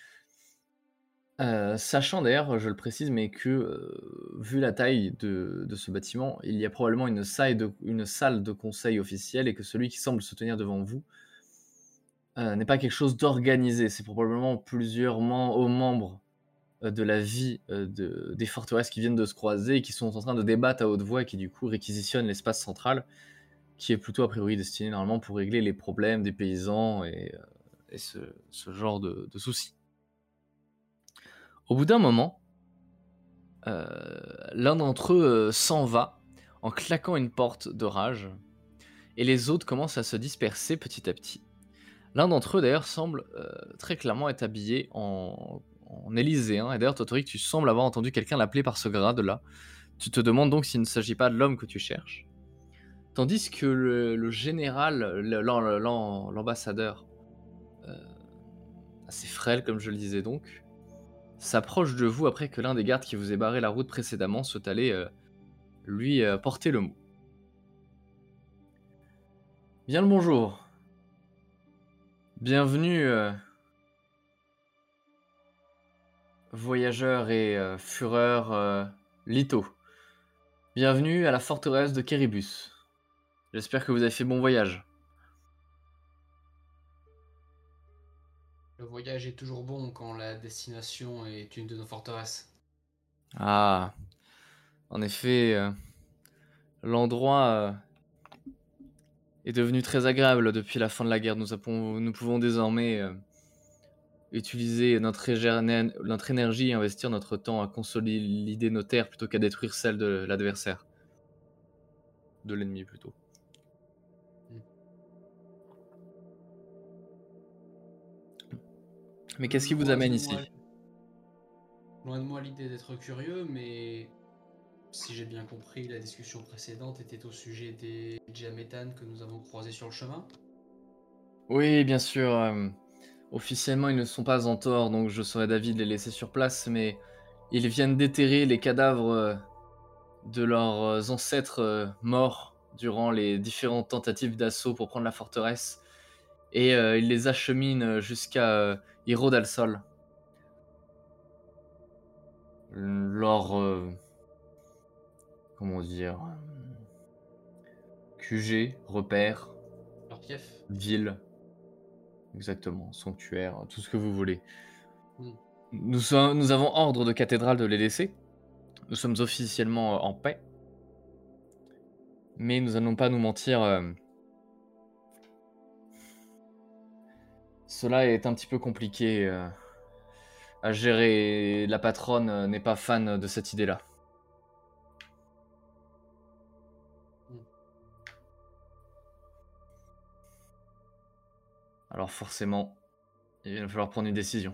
S2: Sachant d'ailleurs, je le précise, mais que vu la taille de ce bâtiment, il y a probablement une salle de conseil officielle, et que celui qui semble se tenir devant vous n'est pas quelque chose d'organisé. C'est probablement plusieurs hauts membres de la vie des forteresses qui viennent de se croiser et qui sont en train de débattre à haute voix et qui du coup réquisitionnent l'espace central, qui est plutôt a priori destiné normalement pour régler les problèmes des paysans et ce genre de soucis. Au bout d'un moment, l'un d'entre eux s'en va en claquant une porte de rage, et les autres commencent à se disperser petit à petit. L'un d'entre eux d'ailleurs semble très clairement être habillé en élyséen, et d'ailleurs Totori, tu sembles avoir entendu quelqu'un l'appeler par ce grade-là. Tu te demandes donc s'il ne s'agit pas de l'homme que tu cherches. Tandis que le général, l'ambassadeur, assez frêle comme je le disais donc, s'approche de vous après que l'un des gardes qui vous ait barré la route précédemment soit allé lui porter le mot. Bien le bonjour. Bienvenue, voyageurs et fureurs Lito. Bienvenue à la forteresse de Kéribus. J'espère que vous avez fait bon voyage.
S5: Le voyage est toujours bon quand la destination est une de nos forteresses.
S2: Ah, en effet, l'endroit est devenu très agréable depuis la fin de la guerre. Nous pouvons désormais utiliser notre énergie et investir notre temps à consolider nos terres plutôt qu'à détruire celles de l'adversaire. De l'ennemi plutôt. Mais qu'est-ce qui vous amène ici?
S5: Loin de moi l'idée d'être curieux, mais si j'ai bien compris, la discussion précédente était au sujet des diaméthanes que nous avons croisés sur le chemin.
S2: Oui, bien sûr. Officiellement, ils ne sont pas en tort, donc je serais d'avis de les laisser sur place, mais ils viennent déterrer les cadavres de leurs ancêtres morts durant les différentes tentatives d'assaut pour prendre la forteresse, et ils les acheminent jusqu'à Hiro del Sol. Leur comment dire, QG, repère,
S5: Leur fief.
S2: ville, exactement, sanctuaire, tout ce que vous voulez.
S5: Mm.
S2: Nous avons ordre de cathédrale de les laisser. Nous sommes officiellement en paix. Mais nous n'allons pas nous mentir. Cela est un petit peu compliqué à gérer. La patronne n'est pas fan de cette idée-là. Alors forcément, il va falloir prendre une décision.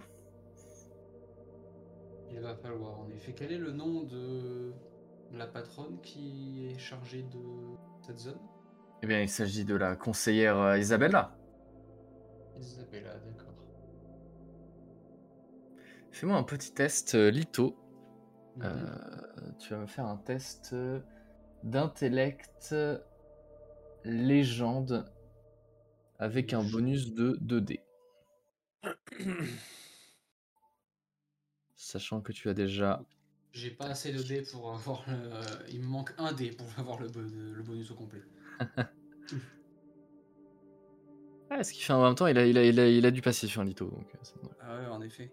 S5: Il va falloir en effet. Quel est le nom de la patronne qui est chargée de cette zone?
S2: Eh bien, il s'agit de la conseillère Isabella.
S5: Isabella, d'accord.
S2: Fais-moi un petit test Lito. Tu vas me faire un test d'intellect légende avec un bonus de 2D. Sachant que tu as déjà...
S5: J'ai pas assez de dés pour avoir le... Il me manque un dé pour avoir le bonus au complet.
S2: Ah, ce qui fait en même temps, il a du passif sur Lito. Donc,
S5: Ah ouais, en effet.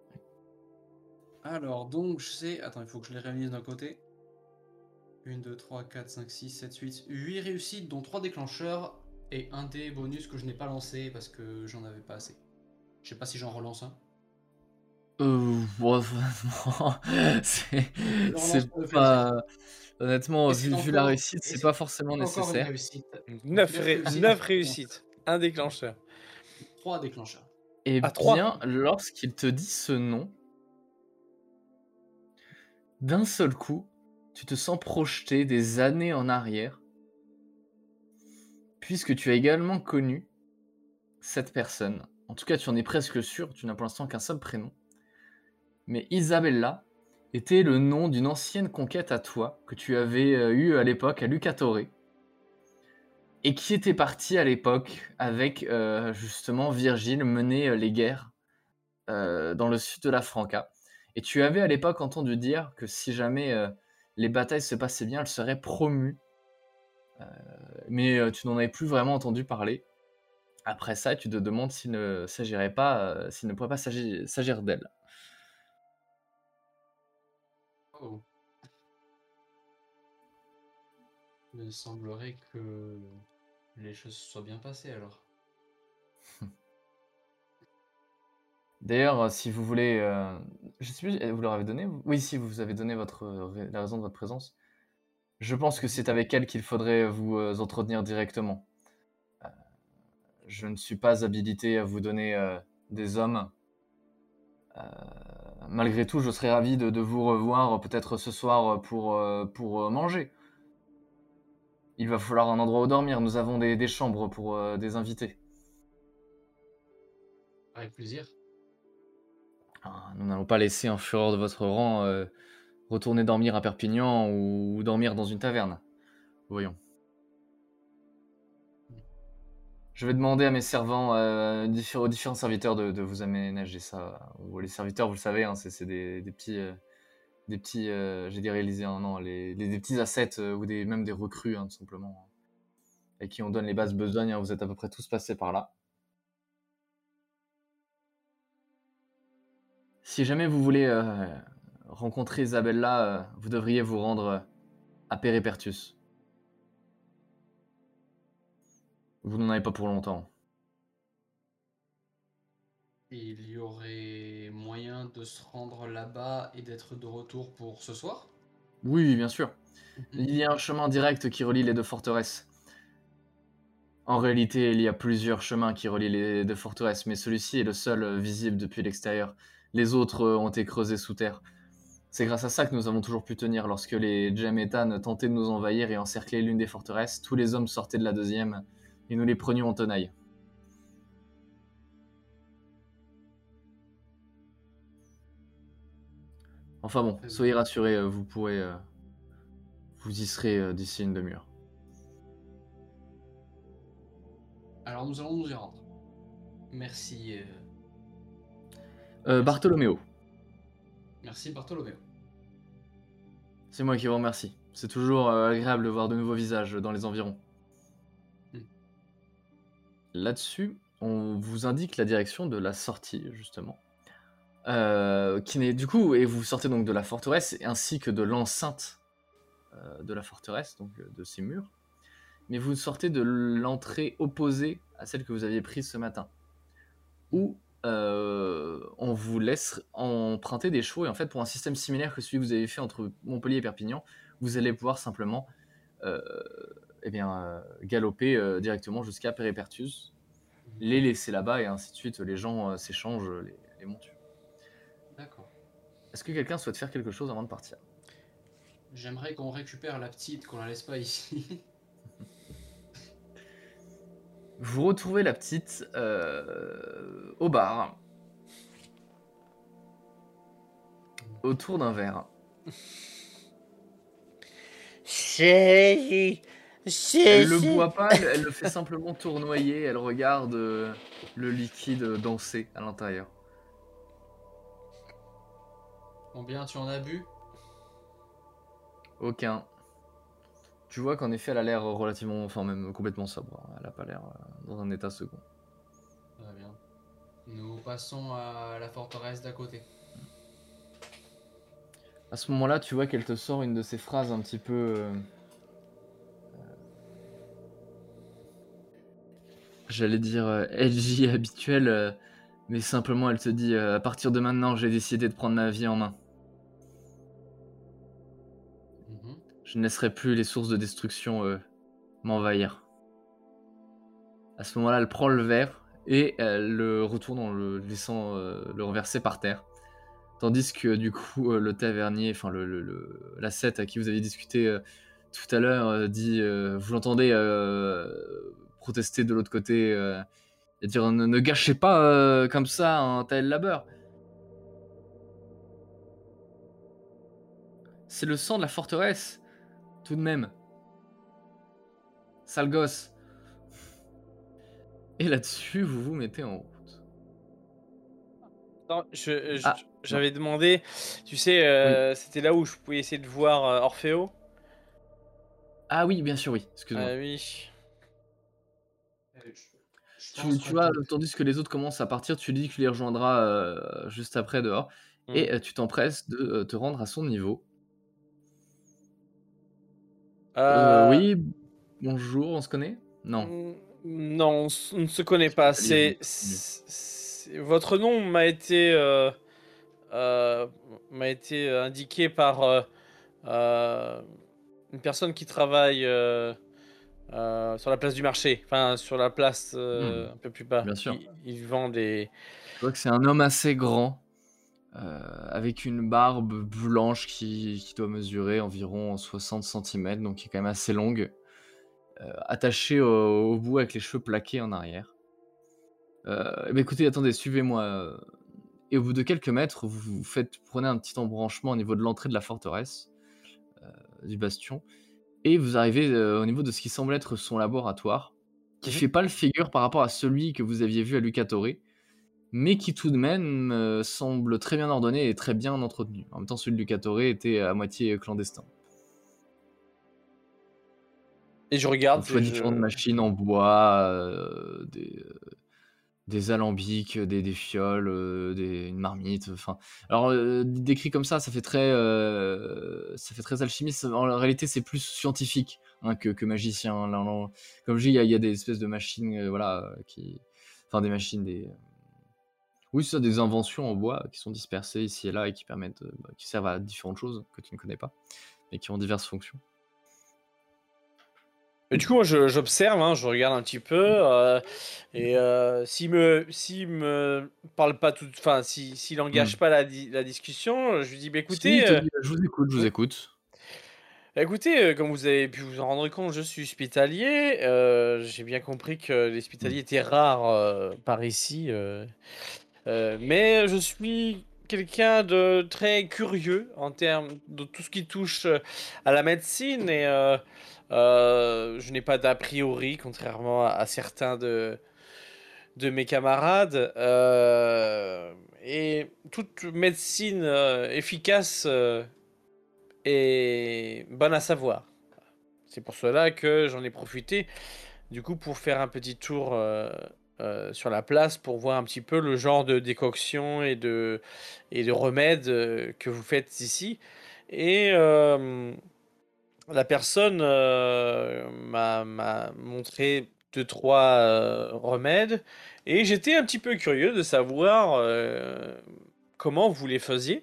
S5: Alors, donc, je sais... Attends, il faut que je les réunisse d'un côté. 1, 2, 3, 4, 5, 6, 7, 8. 8 réussites, dont 3 déclencheurs. Et un dé bonus que je n'ai pas lancé parce que j'en avais pas assez. Je sais pas si j'en relance un.
S2: bon, c'est pas... Honnêtement, vu la réussite, c'est pas forcément nécessaire.
S4: 9 réussites. Un déclencheur.
S5: 3 déclencheurs.
S2: Et
S4: Ah,
S2: bien, lorsqu'il te dit ce nom, d'un seul coup, tu te sens projeté des années en arrière, puisque tu as également connu cette personne. En tout cas, tu en es presque sûr, tu n'as pour l'instant qu'un seul prénom. Mais Isabella était le nom d'une ancienne conquête à toi, que tu avais eue à l'époque à Lucatore, et qui était partie à l'époque avec justement Virgile mener les guerres dans le sud de la Franca. Et tu avais à l'époque entendu dire que si jamais les batailles se passaient bien, elle serait promue. Mais tu n'en avais plus vraiment entendu parler. Après ça, tu te demandes s'il ne pourrait pas s'agir d'elle.
S5: Oh. Il semblerait que les choses se soient bien passées alors.
S2: D'ailleurs, si vous voulez, je sais plus, vous leur avez donné Oui, si, vous avez donné la raison de votre présence. Je pense que c'est avec elle qu'il faudrait vous entretenir directement. Je ne suis pas habilité à vous donner des hommes. Malgré tout, je serais ravi de vous revoir peut-être ce soir pour manger. Il va falloir un endroit où dormir. Nous avons des chambres pour des invités.
S5: Avec plaisir.
S2: Nous n'allons pas laisser un fureur de votre rang retourner dormir à Perpignan ou dormir dans une taverne. Voyons. Je vais demander à mes servants, aux différents serviteurs de vous aménager ça. Ou les serviteurs, vous le savez, hein, c'est des petits, j'ai dit réaliser un an, des petits assets ou même des recrues, hein, tout simplement, et qui on donne les bases besognes. Hein, vous êtes à peu près tous passés par là. Si jamais vous voulez rencontrer Isabella, vous devriez vous rendre à Péripertus. Vous n'en avez pas pour longtemps.
S5: Il y aurait moyen de se rendre là-bas et d'être de retour pour ce soir?
S2: Oui, bien sûr. Il y a un chemin direct qui relie les deux forteresses. En réalité, il y a plusieurs chemins qui relient les deux forteresses, mais celui-ci est le seul visible depuis l'extérieur. Les autres ont été creusés sous terre. C'est grâce à ça que nous avons toujours pu tenir. Lorsque les Jamétanes tentaient de nous envahir et encercler l'une des forteresses, tous les hommes sortaient de la deuxième et nous les prenions en tenaille. Enfin bon, soyez rassurés, vous y serez d'ici une demi-heure.
S5: Alors nous allons nous y rendre. Merci.
S2: Bartholoméo,
S5: Merci Bartholoméo.
S2: c'est moi qui vous remercie. C'est toujours agréable de voir de nouveaux visages dans les environs. Là-dessus, on vous indique la direction de la sortie, justement. Qui n'est du coup, et vous sortez donc de la forteresse ainsi que de l'enceinte de la forteresse, donc de ces murs. Mais vous sortez de l'entrée opposée à celle que vous aviez prise ce matin, où on vous laisse emprunter des chevaux, et en fait pour un système similaire que celui que vous avez fait entre Montpellier et Perpignan, vous allez pouvoir simplement galoper directement jusqu'à Péripertus, les laisser là-bas et ainsi de suite, les gens s'échangent les montures.
S5: D'accord.
S2: Est-ce que quelqu'un souhaite faire quelque chose avant de partir?
S5: J'aimerais qu'on récupère la petite, qu'on la laisse pas ici.
S2: Vous retrouvez la petite au bar, autour d'un verre.
S4: Chérie,
S2: Elle le boit pas, elle le fait simplement tournoyer, elle regarde le liquide danser à l'intérieur.
S5: Combien tu en as bu?
S2: Aucun. Tu vois qu'en effet elle a l'air relativement, enfin même complètement sobre, hein. Elle a pas l'air dans un état second.
S5: Très bien. Nous passons à la forteresse d'à côté.
S2: À ce moment-là, tu vois qu'elle te sort une de ces phrases un petit peu... j'allais dire LJ habituelle, mais simplement elle te dit à partir de maintenant, j'ai décidé de prendre ma vie en main. Je ne laisserai plus les sources de destruction m'envahir. À ce moment-là, elle prend le verre et elle le retourne en le laissant le renverser par terre. Tandis que du coup, le tavernier, enfin l'ascète à qui vous aviez discuté tout à l'heure, dit, vous l'entendez protester de l'autre côté et dire ne gâchez pas comme ça un tel labeur. C'est le sang de la forteresse, tout de même. Sale gosse. Et là-dessus, vous vous mettez en route.
S4: Non, j'avais demandé, tu sais, c'était là où je pouvais essayer de voir Orfeo.
S2: Ah oui, bien sûr, oui. Excuse-moi.
S4: Oui.
S2: Tu vois, tandis que les autres commencent à partir, tu dis que tu les rejoindras juste après dehors. Et tu t'empresses de te rendre à son niveau.
S4: Euh,
S2: Oui, bonjour, on se connaît? Non.
S4: non, on ne se connaît pas.
S2: Hospitalier, je continue.
S4: Votre nom euh, m'a été indiqué par euh, une personne qui travaille sur la place du marché, enfin sur la place un peu plus bas.
S2: Bien sûr.
S4: Il vend des.
S2: Je vois que c'est un homme assez grand, avec une barbe blanche qui doit mesurer environ 60 centimètres, donc qui est quand même assez longue, attachée au bout avec les cheveux plaqués en arrière. Eh ben, écoutez, attendez, suivez-moi. Et au bout de quelques mètres, prenez un petit embranchement au niveau de l'entrée de la forteresse, du bastion, et vous arrivez au niveau de ce qui semble être son laboratoire, qui
S4: Mhm.
S2: fait pas le figure par rapport à celui que vous aviez vu à Lucatore, mais qui tout de même semble très bien ordonné et très bien entretenu. En même temps, celui de Lucatore était à moitié clandestin.
S4: Et je regarde.
S2: Donc tu vois différentes machines en bois, des alambics, des fioles, une marmite, enfin. Alors décrit comme ça fait très alchimiste. En réalité, c'est plus scientifique hein, que magicien. Hein. Comme je dis, il y a des espèces de machines, voilà, enfin des machines, oui, c'est ça, des inventions en bois qui sont dispersées ici et là et qui permettent, qui servent à différentes choses que tu ne connais pas, et qui ont diverses fonctions.
S4: Et du coup, moi, j'observe, hein, je regarde un petit peu, et s'il me parle pas tout, enfin, s'il
S2: Hmm.
S4: engage pas la discussion, je lui dis, bah,
S2: Si, il
S4: écoutez,
S2: te dit, je vous écoute, je vous
S4: oui.
S2: écoute.
S4: Écoutez, comme vous avez pu vous en rendre compte, je suis hospitalier. J'ai bien compris que les
S2: Hmm.
S4: hospitaliers étaient rares par ici, mais je suis quelqu'un de très curieux en termes de tout ce qui touche à la médecine et je n'ai pas d'a priori, contrairement à certains de mes camarades. Et toute médecine efficace est bonne à savoir. C'est pour cela que j'en ai profité, du coup, pour faire un petit tour sur la place, pour voir un petit peu le genre de décoction et de remèdes que vous faites ici. Et la personne m'a montré deux, trois remèdes, et j'étais un petit peu curieux de savoir comment vous les faisiez.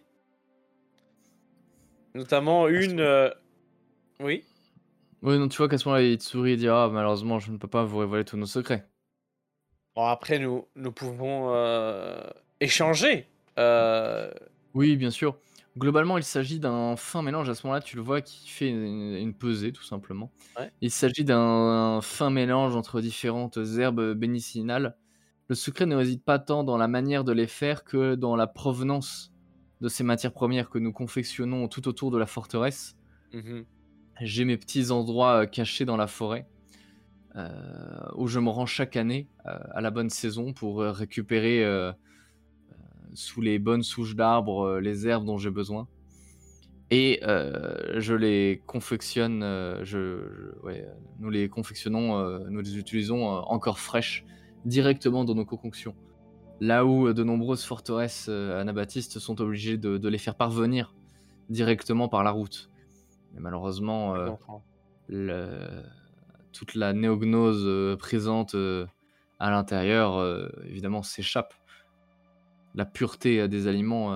S4: Notamment
S2: À ce
S4: une... oui.
S2: Oui, non, tu vois qu'à ce moment-là, il te sourit et dit ah, malheureusement, je ne peux pas vous révéler tous nos secrets.
S4: Bon, après, nous pouvons échanger. Euh,
S2: Oui, bien sûr. Globalement, il s'agit d'un fin mélange. À ce moment-là, tu le vois qui fait une pesée, tout simplement.
S4: ouais.
S2: Il s'agit d'un fin mélange entre différentes herbes médicinales. Le secret ne réside pas tant dans la manière de les faire que dans la provenance de ces matières premières que nous confectionnons tout autour de la forteresse.
S4: Mhm.
S2: J'ai mes petits endroits cachés dans la forêt où je me rends chaque année à la bonne saison pour récupérer sous les bonnes souches d'arbres les herbes dont j'ai besoin. Et je les confectionne, ouais, nous les confectionnons, nous les utilisons encore fraîches directement dans nos concoctions. Là où de nombreuses forteresses anabaptistes sont obligées de les faire parvenir directement par la route. Mais malheureusement,
S4: Je comprends.
S2: le- toute la néognose présente à l'intérieur, évidemment, s'échappe. La pureté des aliments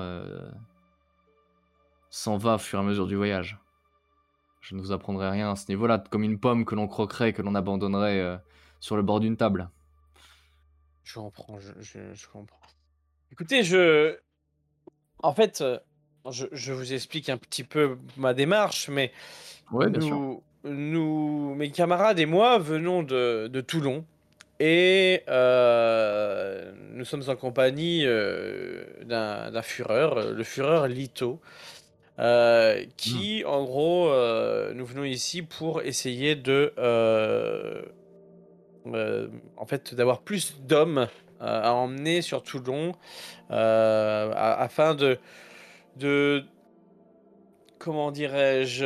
S2: s'en va au fur et à mesure du voyage. Je ne vous apprendrai rien à ce niveau-là, comme une pomme que l'on croquerait, que l'on abandonnerait sur le bord d'une table.
S4: Je comprends, je comprends. Écoutez, en fait, je vous explique un petit peu ma démarche, mais
S2: Ouais, bien sûr.
S4: mes camarades et moi venons de Toulon, et nous sommes en compagnie d'un Führer, le Führer Lito,
S2: Hmm.
S4: qui, en gros, nous venons ici pour essayer en fait, d'avoir plus d'hommes à emmener sur Toulon, afin de, comment dirais-je,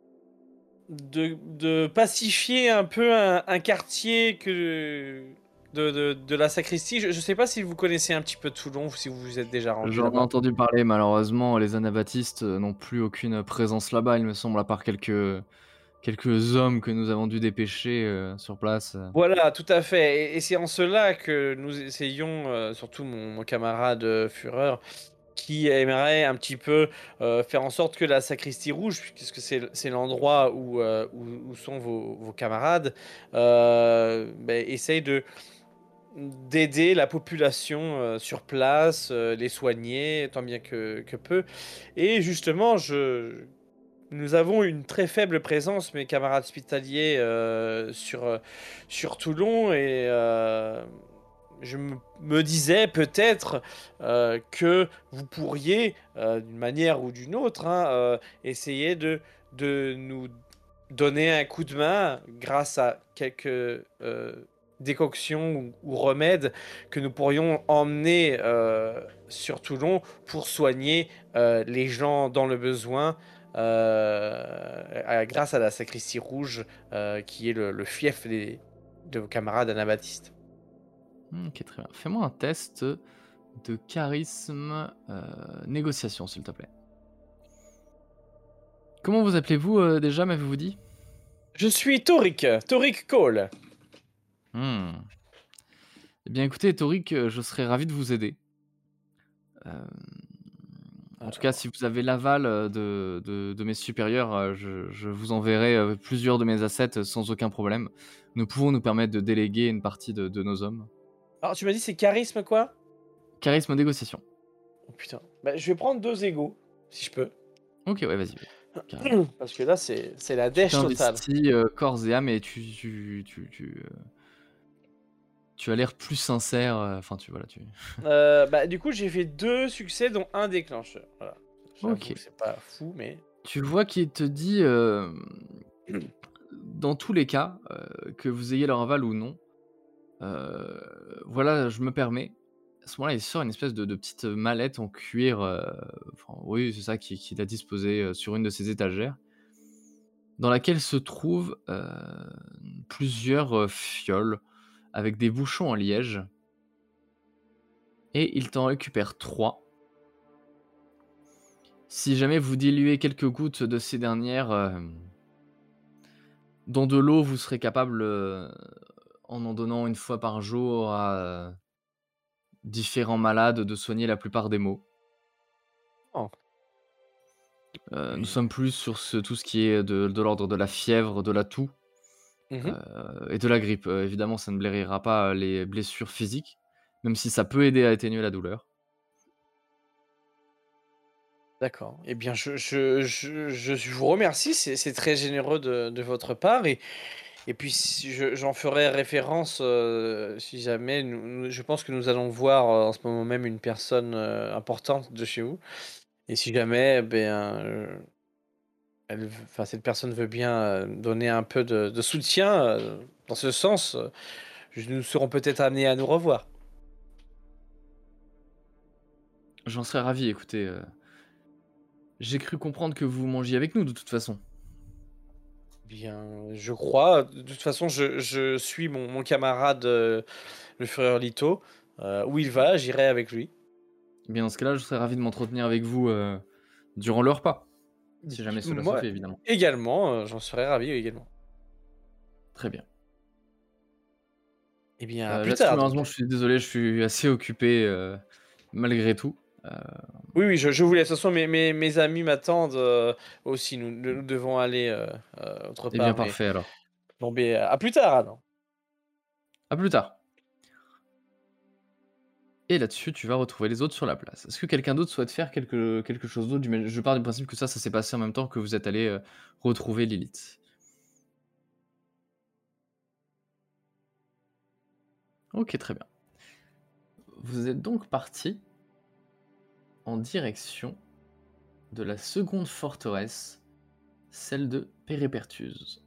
S4: de pacifier un peu un quartier de la sacristie. Je sais pas si vous connaissez un petit peu Toulon ou si vous vous êtes déjà rendu
S2: J'en ai
S4: là-bas.
S2: entendu parler, malheureusement, les anabaptistes n'ont plus aucune présence là-bas, il me semble, à part quelques hommes que nous avons dû dépêcher sur place.
S4: Voilà, tout à fait. Et c'est en cela que nous essayons, surtout mon camarade Führer, qui aimerait un petit peu faire en sorte que la sacristie rouge, puisque c'est l'endroit où sont vos camarades, essaye d'aider la population sur place, les soigner tant bien que peu. Et justement, nous avons une très faible présence, mes camarades hospitaliers, sur Toulon, et je me disais peut-être que vous pourriez, d'une manière ou d'une autre, hein, essayer de nous donner un coup de main grâce à quelques décoctions ou remèdes que nous pourrions emmener sur Toulon pour soigner les gens dans le besoin. Grâce à la sacristie rouge, qui est le fief de vos camarades anabaptistes.
S2: Ok, très bien. Fais-moi un test de charisme négociation, s'il te plaît. Comment vous appelez-vous déjà, m'avez-vous dit?
S4: Je suis Torik Cole.
S2: Eh bien, écoutez, Torik, je serais ravi de vous aider. En tout cas, si vous avez l'aval de mes supérieurs, je vous enverrai plusieurs de mes assets sans aucun problème. Nous pouvons nous permettre de déléguer une partie de nos hommes.
S4: Alors, tu m'as dit c'est charisme quoi?
S2: Charisme négociation.
S4: Oh putain. Bah, je vais prendre 2 égaux, si je peux.
S2: Ok, ouais, vas-y. Carrément.
S4: Parce que là, c'est la
S2: Tu
S4: dèche totale.
S2: t'investis corps et âme et tu as l'air plus sincère. Enfin, voilà,
S4: Du coup, j'ai fait 2 succès, dont un déclencheur. Voilà. J'avoue
S2: Ok.
S4: que c'est pas fou, mais...
S2: Tu vois qu'il te dit, dans tous les cas, que vous ayez leur aval ou non, voilà, je me permets. À ce moment-là, il sort une espèce de petite mallette en cuir, oui, c'est ça, qu'il a disposée sur une de ses étagères, dans laquelle se trouvent plusieurs fioles avec des bouchons en liège. Et il t'en récupère 3. Si jamais vous diluez quelques gouttes de ces dernières dans de l'eau, vous serez capable, en donnant une fois par jour à différents malades, de soigner la plupart des maux.
S4: Oh.
S2: Nous sommes plus sur tout ce qui est de l'ordre de la fièvre, de la toux
S4: Mhm.
S2: et de la grippe. Évidemment, ça ne guérira pas les blessures physiques, même si ça peut aider à atténuer la douleur.
S4: D'accord. Eh bien, je vous remercie, c'est très généreux de votre part, et puis j'en ferai référence si jamais je pense que nous allons voir en ce moment même une personne importante de chez vous, et si jamais cette personne veut bien donner un peu de soutien dans ce sens, nous serons peut-être amenés à nous revoir.
S2: J'en serais ravi, écoutez. J'ai cru comprendre que vous mangiez avec nous, de toute façon.
S4: Bien, je crois. De toute façon, je suis mon camarade, le Führer Lito. Où il va, j'irai avec lui.
S2: Eh bien, dans ce cas-là, je serais ravi de m'entretenir avec vous durant le repas. Si jamais cela se
S4: Moi,
S2: fait, évidemment.
S4: également, j'en serais ravi également.
S2: Très bien.
S4: Eh bien, à plus
S2: Là-dessus,
S4: tard.
S2: malheureusement, je suis désolé, je suis assez occupé malgré tout.
S4: Oui, je vous laisse. De toute façon, mes amis m'attendent aussi. Nous devons aller autre
S2: Eh
S4: part.
S2: bien,
S4: Mais...
S2: parfait alors.
S4: Bon, mais à plus tard, alors.
S2: À plus tard. Et là-dessus, tu vas retrouver les autres sur la place. Est-ce que quelqu'un d'autre souhaite faire quelque chose d'autre? Je pars du principe que ça s'est passé en même temps que vous êtes allé retrouver Lilith. Ok, très bien. Vous êtes donc parti en direction de la seconde forteresse, celle de Pérépertuse.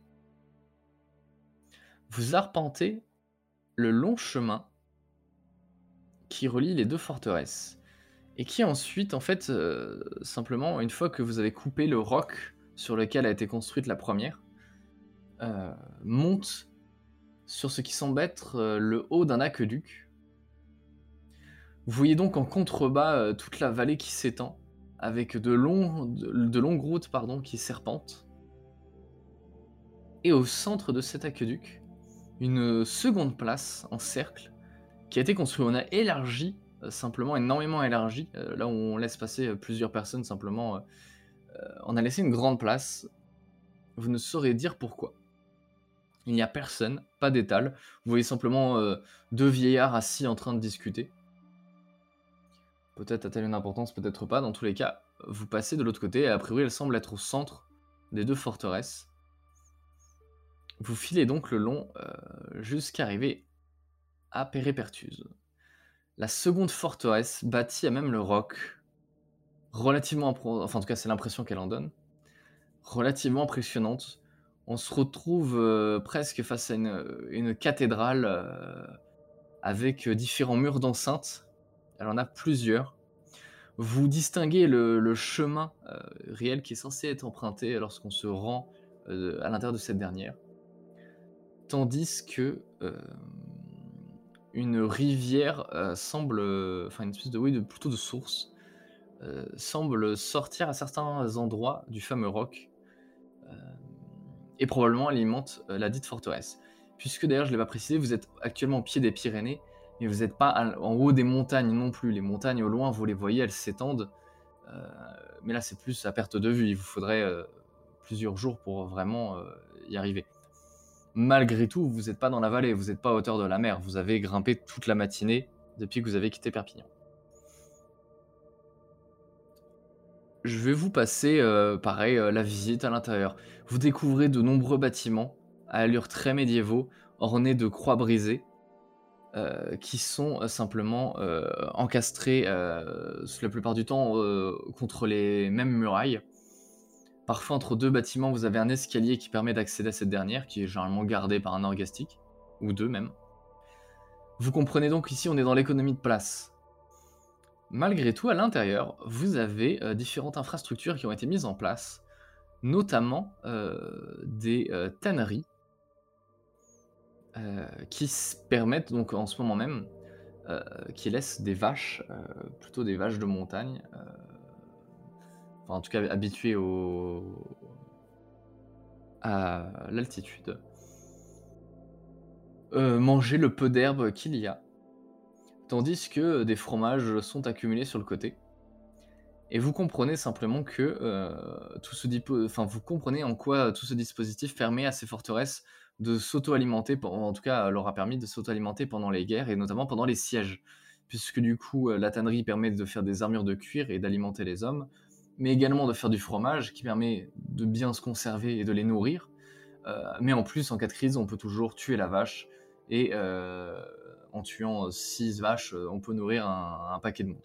S2: Vous arpentez le long chemin qui relie les deux forteresses et qui ensuite, en fait, simplement, une fois que vous avez coupé le roc sur lequel a été construite la première, monte sur ce qui semble être le haut d'un aqueduc. Vous voyez donc en contrebas toute la vallée qui s'étend, avec de longues routes qui serpentent. Et au centre de cet aqueduc, une seconde place en cercle qui a été construite. On a élargi, simplement énormément élargi, là où on laisse passer plusieurs personnes simplement. On a laissé une grande place. Vous ne saurez dire pourquoi. Il n'y a personne, pas d'étal. Vous voyez simplement deux vieillards assis en train de discuter. Peut-être a-t-elle une importance, peut-être pas. Dans tous les cas, vous passez de l'autre côté et a priori elle semble être au centre des deux forteresses. Vous filez donc le long jusqu'à arriver à Pérépertuse. La seconde forteresse, bâtie à même le roc, relativement, enfin en tout cas c'est l'impression qu'elle en donne, relativement impressionnante. On se retrouve presque face à une cathédrale avec différents murs d'enceinte. Elle en a plusieurs. Vous distinguez le chemin réel qui est censé être emprunté lorsqu'on se rend à l'intérieur de cette dernière. Tandis que une rivière semble, enfin une espèce de plutôt de source, semble sortir à certains endroits du fameux roc et probablement alimente la dite forteresse. Puisque d'ailleurs, je ne l'ai pas précisé, vous êtes actuellement au pied des Pyrénées, mais vous n'êtes pas en haut des montagnes non plus. Les montagnes au loin, vous les voyez, elles s'étendent, mais là c'est plus à perte de vue. Il vous faudrait plusieurs jours pour vraiment y arriver. Malgré tout, vous n'êtes pas dans la vallée, vous n'êtes pas à hauteur de la mer, vous avez grimpé toute la matinée depuis que vous avez quitté Perpignan. Je vais vous passer, pareil, la visite à l'intérieur. Vous découvrez de nombreux bâtiments à allure très médiévaux, ornés de croix brisées, qui sont simplement encastrés la plupart du temps contre les mêmes murailles. Parfois, entre deux bâtiments, vous avez un escalier qui permet d'accéder à cette dernière, qui est généralement gardée par un orgastique, ou deux même. Vous comprenez donc ici, on est dans l'économie de place. Malgré tout, à l'intérieur, vous avez différentes infrastructures qui ont été mises en place, notamment des tanneries qui permettent donc en ce moment même, qui laissent des vaches, plutôt des vaches de montagne, enfin en tout cas habituées à l'altitude, manger le peu d'herbe qu'il y a, tandis que des fromages sont accumulés sur le côté. Et vous comprenez simplement que vous comprenez en quoi tout ce dispositif permet à ces forteresses de s'auto-alimenter, en tout cas leur a permis de s'auto-alimenter pendant les guerres et notamment pendant les sièges, puisque du coup la tannerie permet de faire des armures de cuir et d'alimenter les hommes, mais également de faire du fromage qui permet de bien se conserver et de les nourrir, mais en plus en cas de crise on peut toujours tuer la vache et en tuant 6 vaches on peut nourrir un paquet de monde.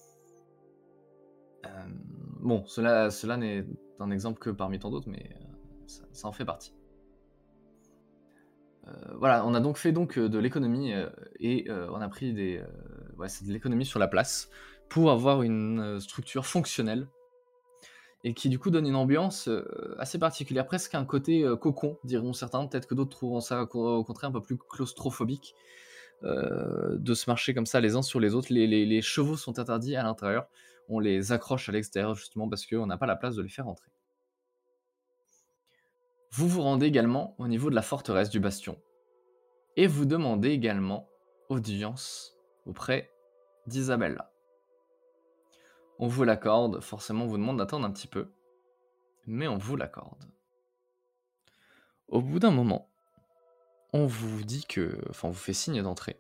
S2: Bon, cela n'est un exemple que parmi tant d'autres, mais ça en fait partie. Voilà, on a donc fait de l'économie et on a pris c'est de l'économie sur la place pour avoir une structure fonctionnelle et qui du coup donne une ambiance assez particulière, presque un côté cocon, diront certains. Peut-être que d'autres trouveront ça au contraire un peu plus claustrophobique de se marcher comme ça les uns sur les autres. Les chevaux sont interdits à l'intérieur. On les accroche à l'extérieur justement parce qu'on n'a pas la place de les faire entrer. Vous vous rendez également au niveau de la forteresse du Bastion. Et vous demandez également audience auprès d'Isabella. On vous l'accorde, forcément on vous demande d'attendre un petit peu, mais on vous l'accorde. Au bout d'un moment, on vous dit on vous fait signe d'entrer.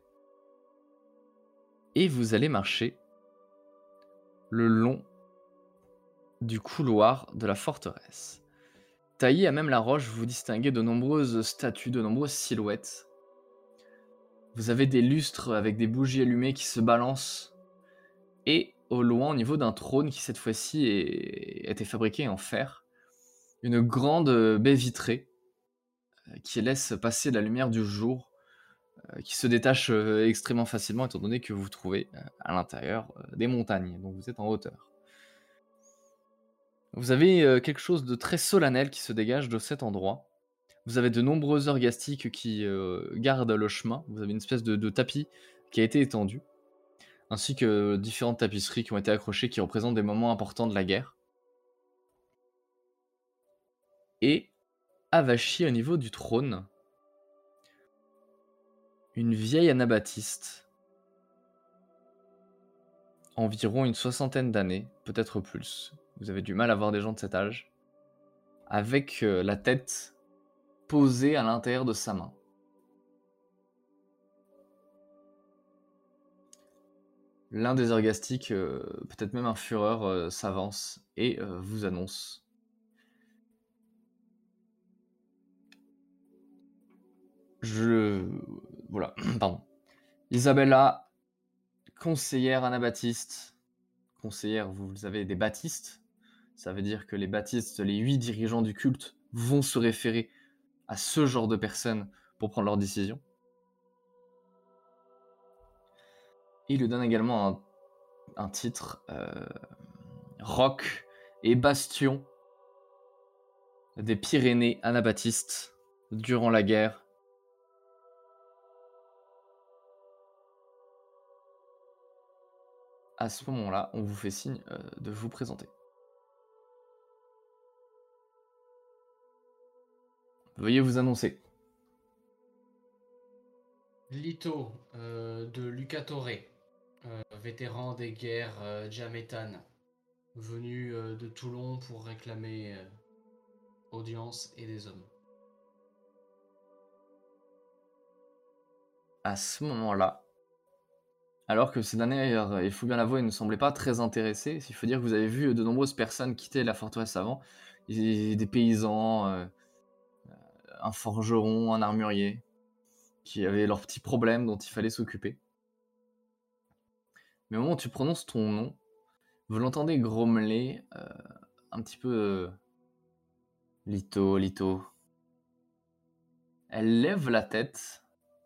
S2: Et vous allez marcher le long du couloir de la forteresse. Taillé à même la roche, vous distinguez de nombreuses statues, de nombreuses silhouettes. Vous avez des lustres avec des bougies allumées qui se balancent. Et au loin, au niveau d'un trône qui cette fois-ci a été fabriqué en fer, une grande baie vitrée qui laisse passer la lumière du jour, qui se détache extrêmement facilement étant donné que vous vous trouvez à l'intérieur des montagnes, donc vous êtes en hauteur. Vous avez quelque chose de très solennel qui se dégage de cet endroit. Vous avez de nombreux orgastiques qui gardent le chemin. Vous avez une espèce de tapis qui a été étendu, ainsi que différentes tapisseries qui ont été accrochées qui représentent des moments importants de la guerre. Et Avachi, au niveau du trône, une vieille anabaptiste, environ une 60aine d'années, peut-être plus. Vous avez du mal à voir des gens de cet âge, avec la tête posée à l'intérieur de sa main. L'un des orgastiques, peut-être même un fureur, s'avance et vous annonce. Voilà, pardon. Isabella, conseillère anabaptiste. Conseillère, vous avez des baptistes. Ça veut dire que les baptistes, les 8 dirigeants du culte, vont se référer à ce genre de personnes pour prendre leurs décisions. Il lui donne également un titre, roc et bastion des Pyrénées anabaptistes durant la guerre. À ce moment-là, on vous fait signe de vous présenter. Veuillez vous annoncer.
S5: Lito de Lucatore, vétéran des guerres diamétanes, venu de Toulon pour réclamer audience et des hommes.
S2: À ce moment-là, alors que ces derniers, il faut bien l'avouer, ne semblaient pas très intéressés, il faut dire que vous avez vu de nombreuses personnes quitter la forteresse avant, des paysans, un forgeron, un armurier, qui avaient leurs petits problèmes dont il fallait s'occuper. Mais au moment où tu prononces ton nom, vous l'entendez grommeler un petit peu Lito, Lito. Elle lève la tête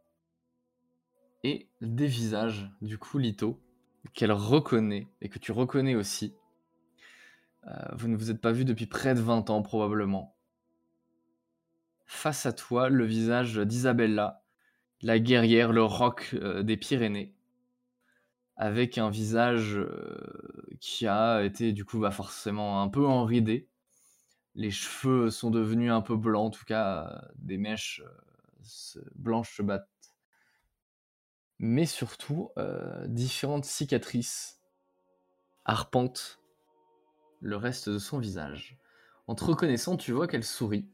S2: et dévisage du coup Lito, qu'elle reconnaît et que tu reconnais aussi. Vous ne vous êtes pas vu depuis près de 20 ans probablement. Face à toi, le visage d'Isabella, la guerrière, le roc des Pyrénées, avec un visage qui a été du coup forcément un peu enridé. Les cheveux sont devenus un peu blancs, en tout cas des mèches blanches se battent. Mais surtout, différentes cicatrices arpentent le reste de son visage. En te reconnaissant, tu vois qu'elle sourit.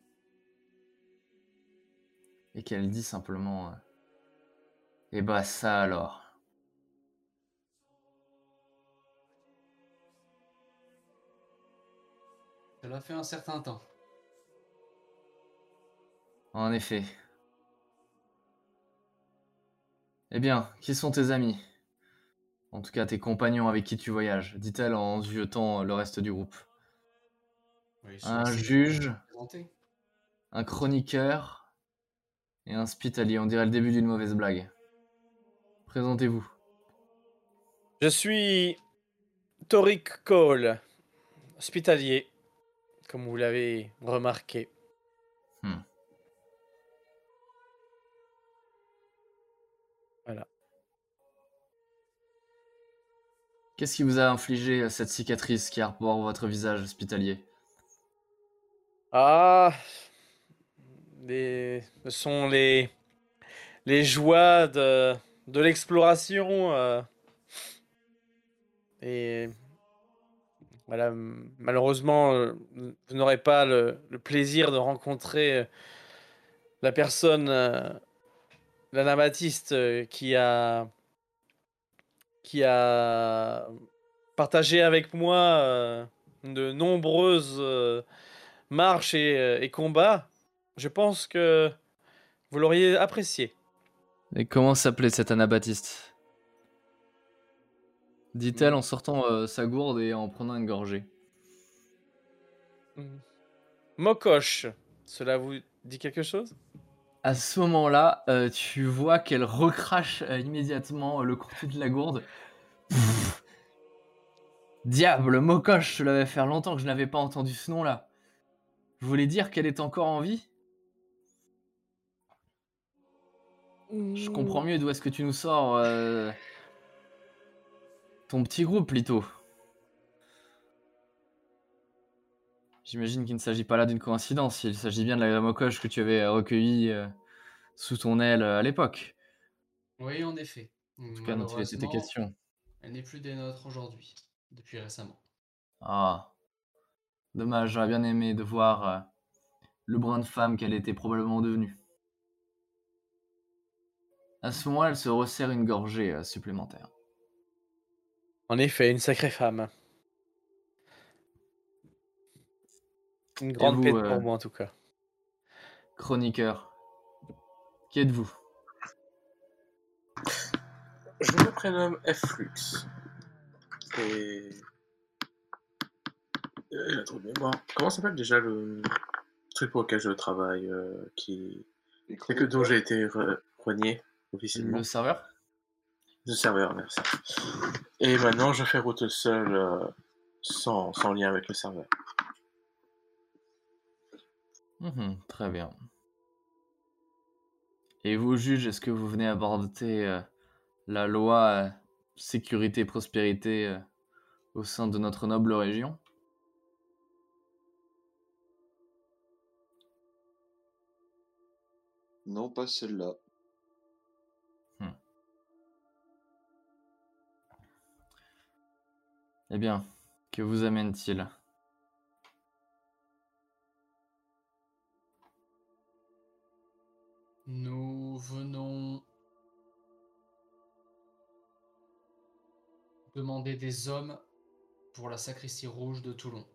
S2: Et qu'elle dit simplement eh bah ça alors.
S5: Cela fait un certain temps.
S2: En effet. Eh bien, qui sont tes amis? En tout cas, tes compagnons avec qui tu voyages, dit-elle en ziotant le reste du groupe.
S5: Oui,
S2: Un
S5: c'est
S2: juge,
S5: présenté.
S2: un chroniqueur et un hospitalier. On dirait le début d'une mauvaise blague. Présentez-vous.
S4: Je suis Toric Cole, hospitalier, comme vous l'avez remarqué. Voilà.
S2: Qu'est-ce qui vous a infligé cette cicatrice qui arbore votre visage hospitalier?
S4: Ah, ce sont les joies de l'exploration. Et voilà, malheureusement, vous n'aurez pas le plaisir de rencontrer la personne, l'anabaptiste, qui a partagé avec moi de nombreuses marches et combats. Je pense que vous l'auriez apprécié.
S2: Et comment s'appelait cet anabaptiste? Dit-elle en sortant sa gourde et en prenant une gorgée.
S4: Mokosh, cela vous dit quelque chose?
S2: À ce moment-là, tu vois qu'elle recrache immédiatement le contenu de la gourde. Pff. Diable, Mokosh, cela va faire longtemps que je n'avais pas entendu ce nom-là. Vous voulez dire qu'elle est encore en vie? Je comprends mieux d'où est-ce que tu nous sors ton petit groupe, Lito. J'imagine qu'il ne s'agit pas là d'une coïncidence, il s'agit bien de la Gramocoche que tu avais recueillie sous ton aile à l'époque.
S5: Oui, en effet.
S2: En tout cas, dont il était
S5: Malheureusement,
S2: question.
S5: elle n'est plus des nôtres aujourd'hui, depuis récemment.
S2: Ah, dommage, j'aurais bien aimé de voir le brin de femme qu'elle était probablement devenue. À ce moment-là, elle se resserre une gorgée supplémentaire.
S4: En effet, une sacrée femme. Une
S2: Et
S4: grande
S2: vous,
S4: pète pour moi en tout cas.
S2: chroniqueur, qui êtes-vous?
S6: Je me prénomme Flux. Et. J'ai un trou de mémoire. Comment s'appelle déjà le truc pour lequel je travaille qui.
S3: Les
S6: C'est que dont
S3: chroniqueurs.
S6: j'ai été renié officiellement.
S2: Le serveur?
S6: Le serveur, merci. Et maintenant, je fais route seul sans lien avec le serveur.
S2: Très bien. Et vous, juge, est-ce que vous venez aborder la loi sécurité prospérité au sein de notre noble région?
S3: Non, pas celle-là.
S2: Eh bien, que vous amène-t-il?
S5: Nous venons demander des hommes pour la sacristie rouge de Toulon.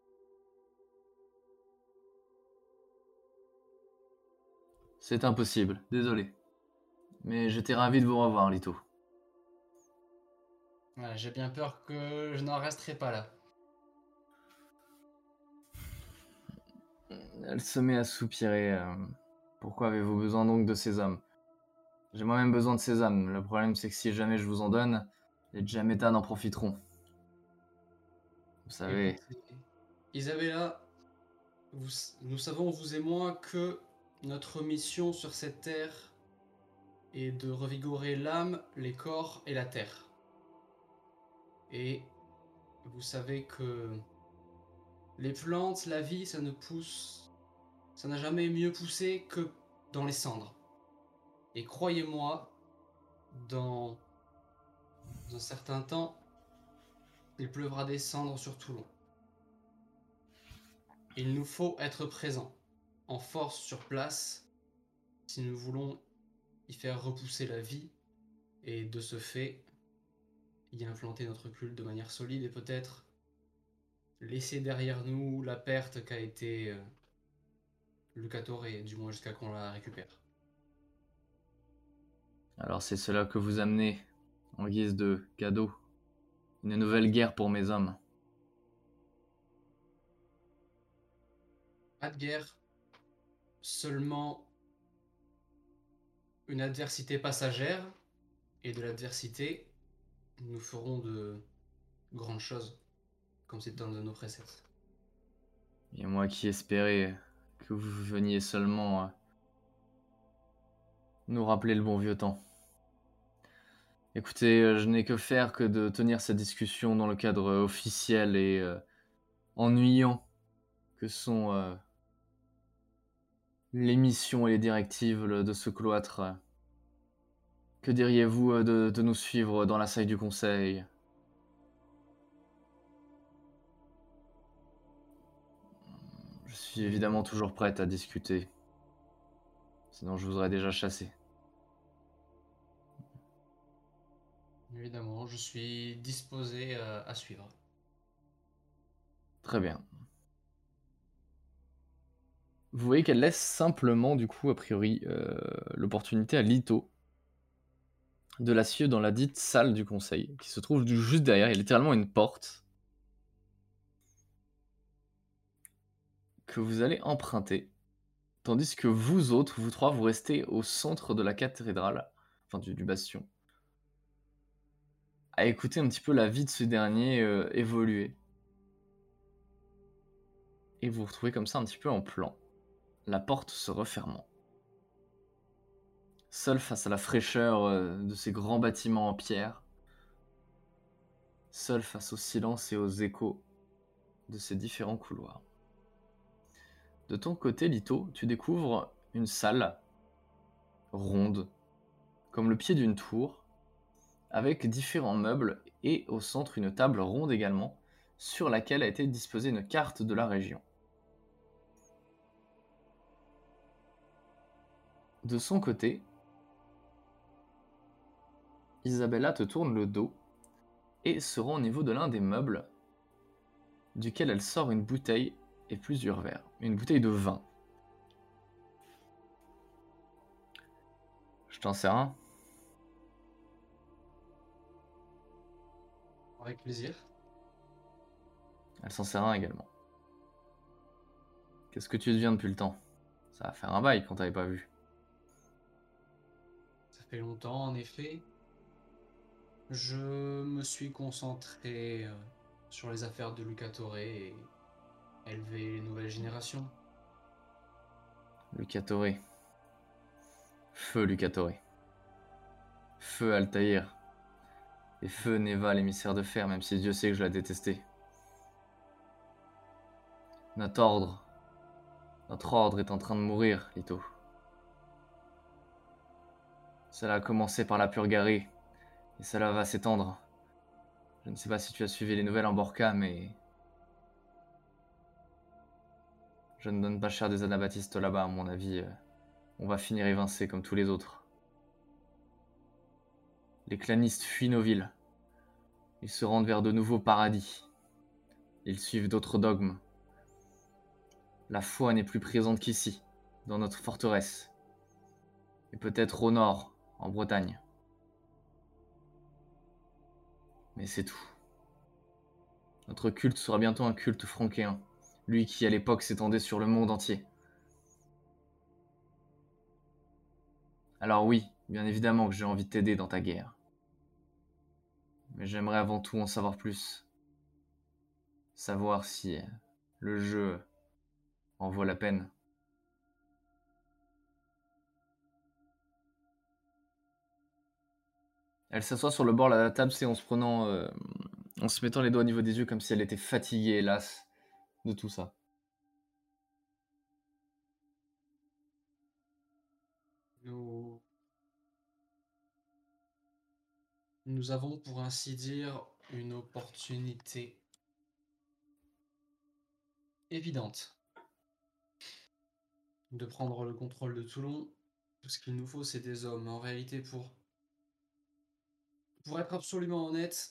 S2: C'est impossible, désolé. Mais j'étais ravi de vous revoir, Lito.
S5: Voilà, j'ai bien peur que je n'en resterai pas là.
S2: Elle se met à soupirer. Pourquoi avez-vous besoin donc de ces hommes? J'ai moi-même besoin de ces hommes. Le problème, c'est que si jamais je vous en donne, les Djametas en profiteront. Vous savez...
S5: Écoutez, Isabella, nous savons, vous et moi, que notre mission sur cette terre est de revigorer l'âme, les corps et la terre. Et vous savez que les plantes, la vie, ça ne pousse, ça n'a jamais mieux poussé que dans les cendres. Et croyez-moi, dans un certain temps, il pleuvra des cendres sur Toulon. Il nous faut être présents, en force sur place, si nous voulons y faire repousser la vie, et de ce fait, y implanter notre culte de manière solide et peut-être laisser derrière nous la perte qu'a été le Catoré, du moins jusqu'à qu'on la récupère.
S2: Alors c'est cela que vous amenez, en guise de cadeau. Une nouvelle guerre pour mes hommes.
S5: Pas de guerre, seulement une adversité passagère, et de l'adversité, nous ferons de grandes choses, comme c'est un de nos préceptes.
S2: Et moi qui espérais que vous veniez seulement nous rappeler le bon vieux temps. Écoutez, je n'ai que faire que de tenir cette discussion dans le cadre officiel et ennuyant que sont les missions et les directives de ce cloître. Que diriez-vous de nous suivre dans la salle du conseil? Je suis évidemment toujours prête à discuter. Sinon je vous aurais déjà chassé.
S5: Évidemment, je suis disposé à suivre.
S2: Très bien. Vous voyez qu'elle laisse simplement, du coup, a priori, l'opportunité à Lito de la suivre dans la dite salle du conseil, qui se trouve juste derrière. Il y a littéralement une porte que vous allez emprunter, tandis que vous autres, vous trois, vous restez au centre de la cathédrale, enfin du bastion, à écouter un petit peu la vie de ce dernier évoluer. Et vous vous retrouvez comme ça un petit peu en plan, la porte se refermant. seul face à la fraîcheur de ces grands bâtiments en pierre, seul face au silence et aux échos de ces différents couloirs. De ton côté, Lito, tu découvres une salle ronde, comme le pied d'une tour, avec différents meubles et au centre une table ronde également, sur laquelle a été disposée une carte de la région. De son côté, Isabella te tourne le dos et se rend au niveau de l'un des meubles, duquel elle sort une bouteille et plusieurs verres. Une bouteille de vin. Je t'en sers un.
S5: Avec plaisir.
S2: Elle s'en sert un également. Qu'est-ce que tu deviens depuis le temps? Ça va faire un bail qu'on t'avait pas vu.
S5: Ça fait longtemps, en effet. Je me suis concentré sur les affaires de Lucatore et élever les nouvelles générations.
S2: Lucatore. Feu Lucatore. Feu Altaïr. Et feu Neva, l'émissaire de fer, même si Dieu sait que je l'ai détesté. Notre ordre est en train de mourir, Lito. Cela a commencé par la Purgarie, et cela va s'étendre. Je ne sais pas si tu as suivi les nouvelles en Borca, mais... je ne donne pas cher des anabaptistes là-bas, à mon avis. On va finir évincés comme tous les autres. Les clanistes fuient nos villes. Ils se rendent vers de nouveaux paradis. Ils suivent d'autres dogmes. La foi n'est plus présente qu'ici, dans notre forteresse. Et peut-être au nord, en Bretagne. Mais c'est tout. Notre culte sera bientôt un culte franquéen, lui qui à l'époque s'étendait sur le monde entier. Alors oui, bien évidemment que j'ai envie de t'aider dans ta guerre. Mais j'aimerais avant tout en savoir plus. Savoir si le jeu en vaut la peine. Elle s'assoit sur le bord de la table, c'est en se mettant les doigts au niveau des yeux comme si elle était fatiguée, hélas, de tout ça.
S5: Nous avons, pour ainsi dire, une opportunité évidente de prendre le contrôle de Toulon. Tout ce qu'il nous faut, c'est des hommes. En réalité, pour être absolument honnête,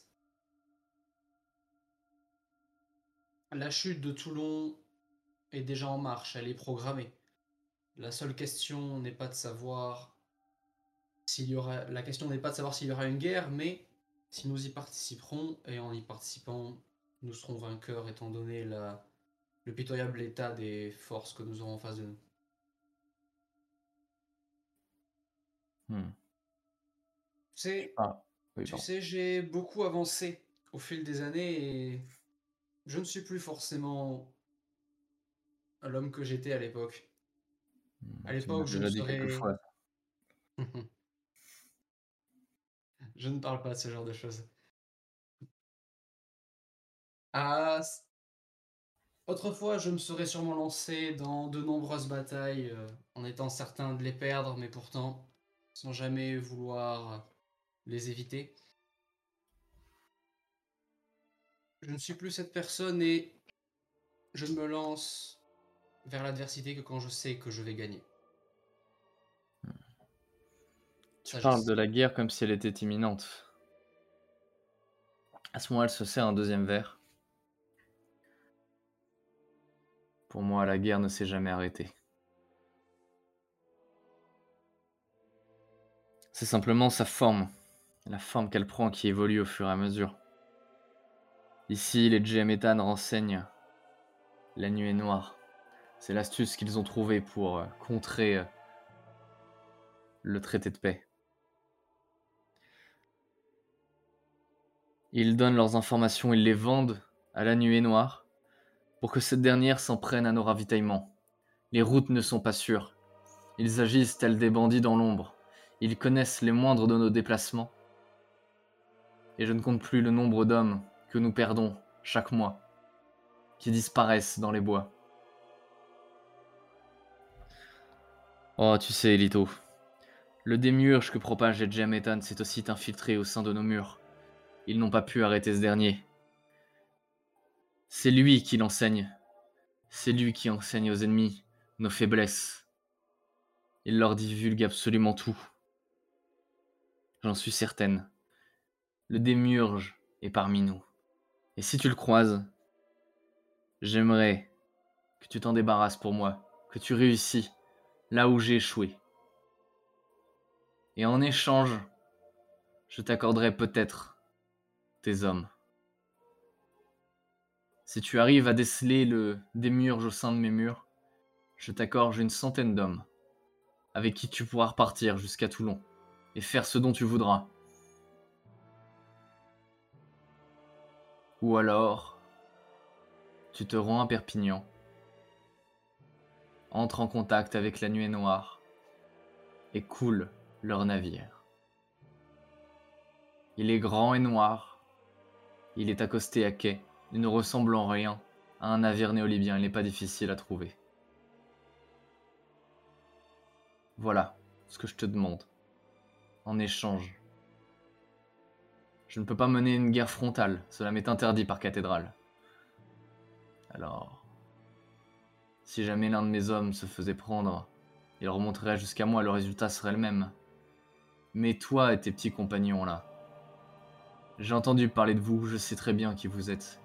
S5: la chute de Toulon est déjà en marche, elle est programmée. La seule question n'est pas de savoir s'il y aura... La question n'est pas de savoir s'il y aura une guerre, mais si nous y participerons, et en y participant, nous serons vainqueurs étant donné le pitoyable état des forces que nous aurons en face de nous. Tu sais, j'ai beaucoup avancé au fil des années et je ne suis plus forcément l'homme que j'étais à l'époque. À
S2: Tu me l'as
S5: l'époque, je ne
S2: déjà dit
S5: serais...
S2: quelquefois.
S5: Je ne parle pas de ce genre de choses. Ah, autrefois, je me serais sûrement lancé dans de nombreuses batailles en étant certain de les perdre, mais pourtant, sans jamais vouloir les éviter. Je ne suis plus cette personne et je ne me lance vers l'adversité que quand je sais que je vais gagner.
S2: Tu parles de la guerre comme si elle était imminente. À ce moment, elle se sert un deuxième verre. Pour moi, la guerre ne s'est jamais arrêtée. C'est simplement sa forme, la forme qu'elle prend qui évolue au fur et à mesure. Ici, les Djemetan renseignent. La nuit est noire. C'est l'astuce qu'ils ont trouvée pour contrer le traité de paix. Ils donnent leurs informations, ils les vendent à la nuée noire pour que cette dernière s'en prenne à nos ravitaillements. Les routes ne sont pas sûres. Ils agissent tels des bandits dans l'ombre. Ils connaissent les moindres de nos déplacements. Et je ne compte plus le nombre d'hommes que nous perdons chaque mois, qui disparaissent dans les bois. Oh, tu sais, Elito, le démiurge que propage Edge Methan s'est aussi infiltré au sein de nos murs. Ils n'ont pas pu arrêter ce dernier. C'est lui qui l'enseigne. C'est lui qui enseigne aux ennemis nos faiblesses. Il leur divulgue absolument tout. J'en suis certaine. Le démiurge est parmi nous. Et si tu le croises, j'aimerais que tu t'en débarrasses pour moi, que tu réussis là où j'ai échoué. Et en échange, je t'accorderai peut-être tes hommes. Si tu arrives à déceler le démiurge au sein de mes murs, je t'accorde une centaine d'hommes, avec qui tu pourras repartir jusqu'à Toulon, et faire ce dont tu voudras. Ou alors, tu te rends à Perpignan, entre en contact avec la Nuée Noire, et coule leur navire. Il est grand et noir, il est accosté à quai, il ne ressemble en rien à un navire néolibien, il n'est pas difficile à trouver. Voilà ce que je te demande, en échange. Je ne peux pas mener une guerre frontale, cela m'est interdit par cathédrale. Alors, si jamais l'un de mes hommes se faisait prendre, il remonterait jusqu'à moi, le résultat serait le même. Mais toi et tes petits compagnons là, j'ai entendu parler de vous, je sais très bien qui vous êtes.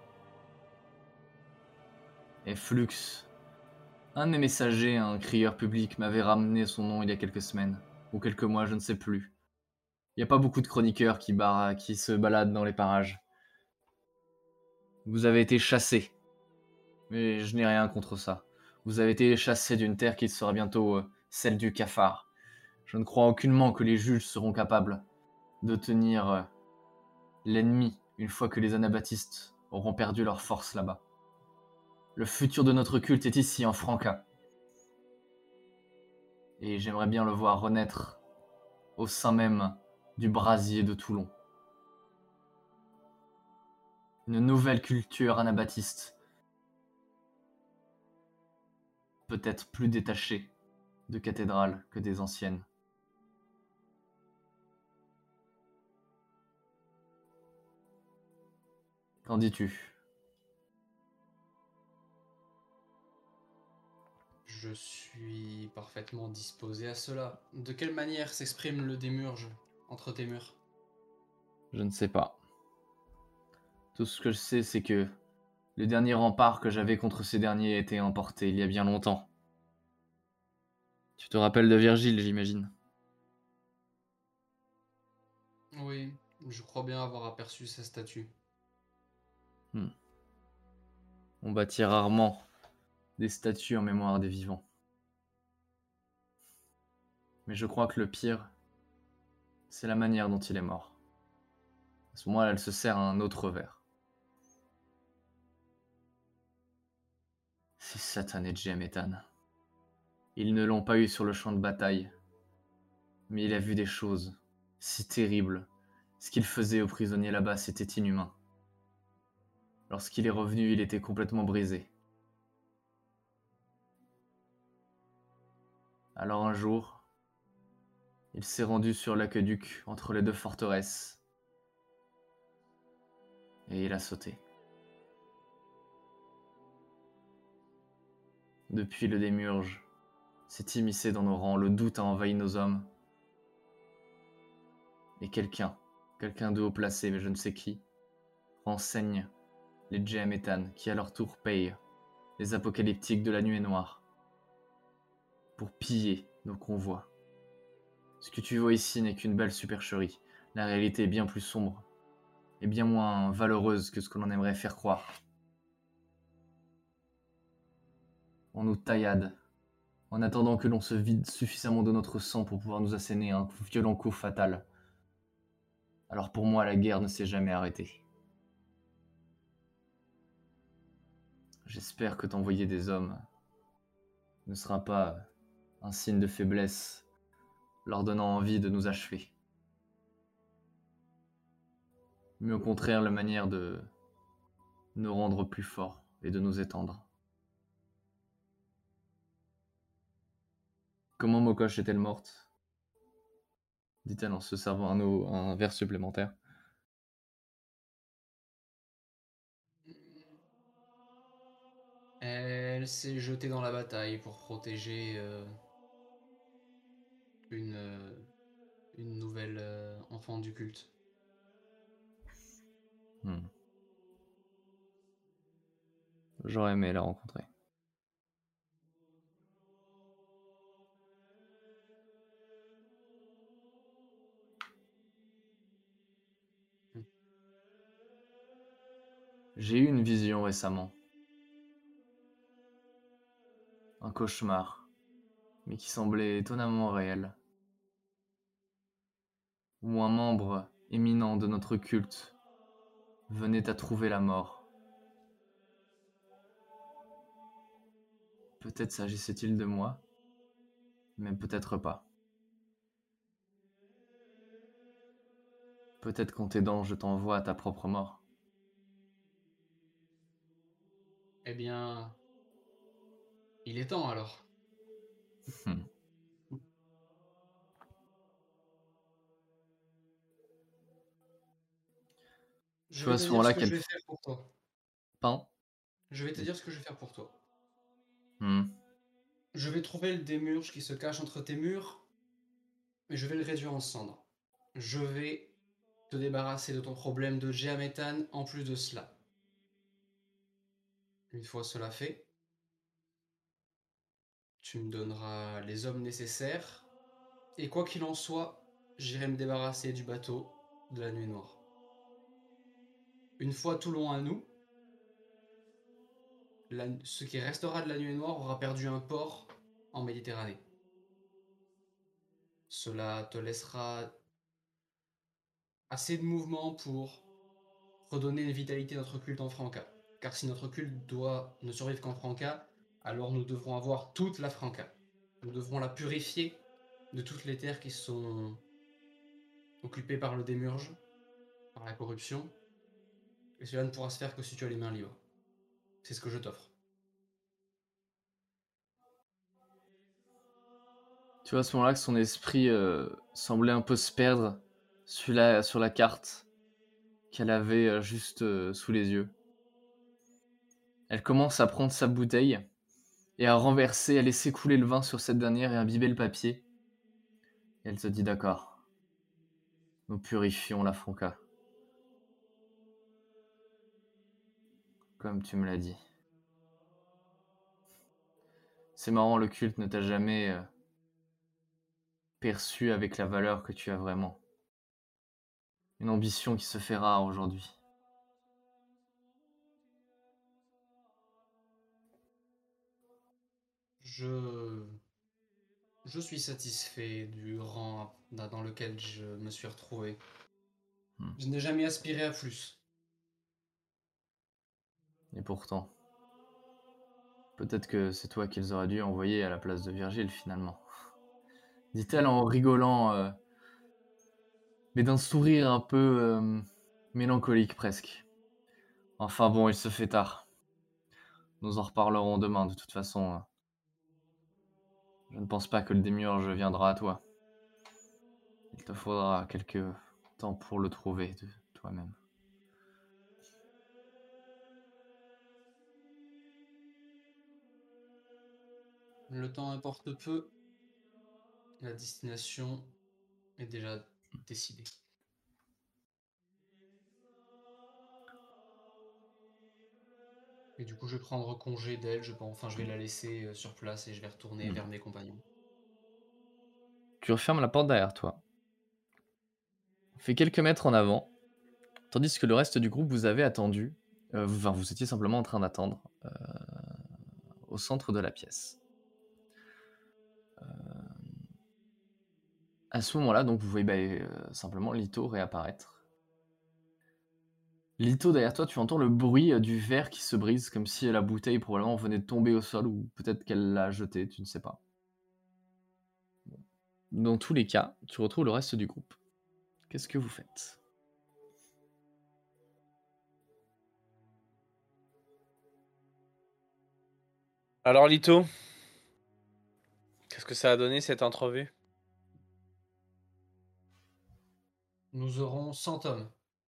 S2: Et Flux, un de mes messagers, un crieur public, m'avait ramené son nom il y a quelques semaines, ou quelques mois, je ne sais plus. Il n'y a pas beaucoup de chroniqueurs qui se baladent dans les parages. Vous avez été chassés, mais je n'ai rien contre ça. Vous avez été chassés d'une terre qui sera bientôt celle du cafard. Je ne crois aucunement que les juges seront capables de tenir l'ennemi une fois que les anabaptistes auront perdu leur force là-bas. Le futur de notre culte est ici, en Franca. Et j'aimerais bien le voir renaître au sein même du brasier de Toulon. Une nouvelle culture anabaptiste, peut-être plus détachée de cathédrales que des anciennes. Qu'en dis-tu ?
S5: Je suis parfaitement disposé à cela. De quelle manière s'exprime le démiurge entre tes murs?
S2: Je ne sais pas. Tout ce que je sais, c'est que le dernier rempart que j'avais contre ces derniers a été emporté il y a bien longtemps. Tu te rappelles de Virgile, j'imagine ?
S5: Oui, je crois bien avoir aperçu sa statue.
S2: On bâtit rarement des statues en mémoire des vivants. Mais je crois que le pire, c'est la manière dont il est mort. À ce moment-là, elle se sert un autre verre. Ces satanés de Gemethan. Ils ne l'ont pas eu sur le champ de bataille. Mais il a vu des choses si terribles. Ce qu'il faisait aux prisonniers là-bas, c'était inhumain. Lorsqu'il est revenu, il était complètement brisé. Alors un jour, il s'est rendu sur l'aqueduc entre les deux forteresses. Et il a sauté. Depuis, le démiurge s'est immiscé dans nos rangs, le doute a envahi nos hommes. Et quelqu'un de haut placé, mais je ne sais qui, renseigne les Gemethan qui à leur tour payent les apocalyptiques de la Nuée Noire pour piller nos convois. Ce que tu vois ici n'est qu'une belle supercherie. La réalité est bien plus sombre et bien moins valeureuse que ce que l'on aimerait faire croire. On nous taillade en attendant que l'on se vide suffisamment de notre sang pour pouvoir nous asséner un violent coup fatal. Alors pour moi, la guerre ne s'est jamais arrêtée. J'espère que t'envoyer des hommes ne sera pas un signe de faiblesse leur donnant envie de nous achever. Mais au contraire, la manière de nous rendre plus forts et de nous étendre. Comment Mokosh est-elle morte? Dit-elle en se servant un verre supplémentaire.
S5: Elle s'est jetée dans la bataille pour protéger une nouvelle enfant du culte.
S2: J'aurais aimé la rencontrer. J'ai eu une vision récemment. Un cauchemar, mais qui semblait étonnamment réel. Où un membre éminent de notre culte venait à trouver la mort. Peut-être s'agissait-il de moi, mais peut-être pas. Peut-être qu'en t'aidant, je t'envoie à ta propre mort.
S5: Eh bien, il est temps alors.
S2: Hmm.
S5: Je
S2: Tu vois,
S5: vais
S2: à
S5: te
S2: ce
S5: dire
S2: moment-là,
S5: ce que je vais faire pour toi.
S2: Pain.
S5: Je vais te dire ce que je vais faire pour toi.
S2: Hmm.
S5: Je vais trouver le démurge qui se cache entre tes murs, mais je vais le réduire en cendres. Je vais te débarrasser de ton problème de géaméthane en plus de cela. Une fois cela fait, tu me donneras les hommes nécessaires, et quoi qu'il en soit, j'irai me débarrasser du bateau de la nuit noire. Une fois Toulon à nous, ce qui restera de la nuit noire aura perdu un port en Méditerranée. Cela te laissera assez de mouvement pour redonner une vitalité à notre culte en Franca. Car si notre culte doit ne survivre qu'en Franca, alors nous devrons avoir toute la Franca. Nous devrons la purifier de toutes les terres qui sont occupées par le démurge, par la corruption, et cela ne pourra se faire que si tu as les mains libres. C'est ce que je t'offre.
S2: Tu vois, à ce moment-là, que son esprit semblait un peu se perdre sur la carte qu'elle avait juste sous les yeux. Elle commence à prendre sa bouteille et à renverser, à laisser couler le vin sur cette dernière et à imbiber le papier. Et elle se dit d'accord, nous purifions la Franca. Comme tu me l'as dit. C'est marrant, le culte ne t'a jamais perçu avec la valeur que tu as vraiment. Une ambition qui se fait rare aujourd'hui.
S5: Je suis satisfait du rang dans lequel je me suis retrouvé. Je n'ai jamais aspiré à plus.
S2: Et pourtant, peut-être que c'est toi qu'ils auraient dû envoyer à la place de Virgile finalement. Dit-elle en rigolant, mais d'un sourire un peu mélancolique presque. Enfin bon, il se fait tard. Nous en reparlerons demain de toute façon. Je ne pense pas que le démiurge viendra à toi. Il te faudra quelques temps pour le trouver de toi-même.
S5: Le temps importe peu. La destination est déjà décidée. Et du coup, je vais prendre congé d'elle. Je vais la laisser sur place et je vais retourner vers mes compagnons.
S2: Tu refermes la porte derrière toi. Fais quelques mètres en avant, tandis que le reste du groupe vous avait attendu. Vous étiez simplement en train d'attendre au centre de la pièce. À ce moment-là, donc, vous voyez simplement Lito réapparaître. Lito, derrière toi, tu entends le bruit du verre qui se brise, comme si la bouteille probablement venait de tomber au sol, ou peut-être qu'elle l'a jetée, tu ne sais pas. Bon. Dans tous les cas, tu retrouves le reste du groupe. Qu'est-ce que vous faites?
S4: Alors, Lito, qu'est-ce que ça a donné cette entrevue?
S5: Nous aurons 100 hommes.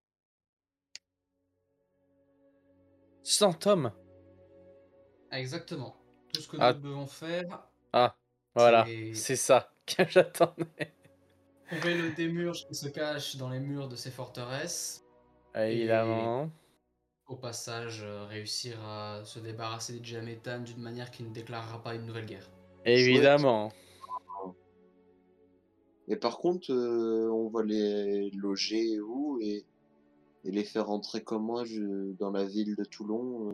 S4: 100 hommes.
S5: Exactement. Tout ce que
S4: Ah.
S5: nous devons faire,
S4: Ah, voilà,
S5: c'est
S4: c'est ça que j'attendais.
S5: trouver le démurge qui se cache dans les murs de ces forteresses.
S4: Évidemment.
S5: Au passage, réussir à se débarrasser des Djamétanes d'une manière qui ne déclarera pas une nouvelle guerre.
S4: Évidemment.
S3: Et par contre, on va les loger où et les faire rentrer comment dans la ville de Toulon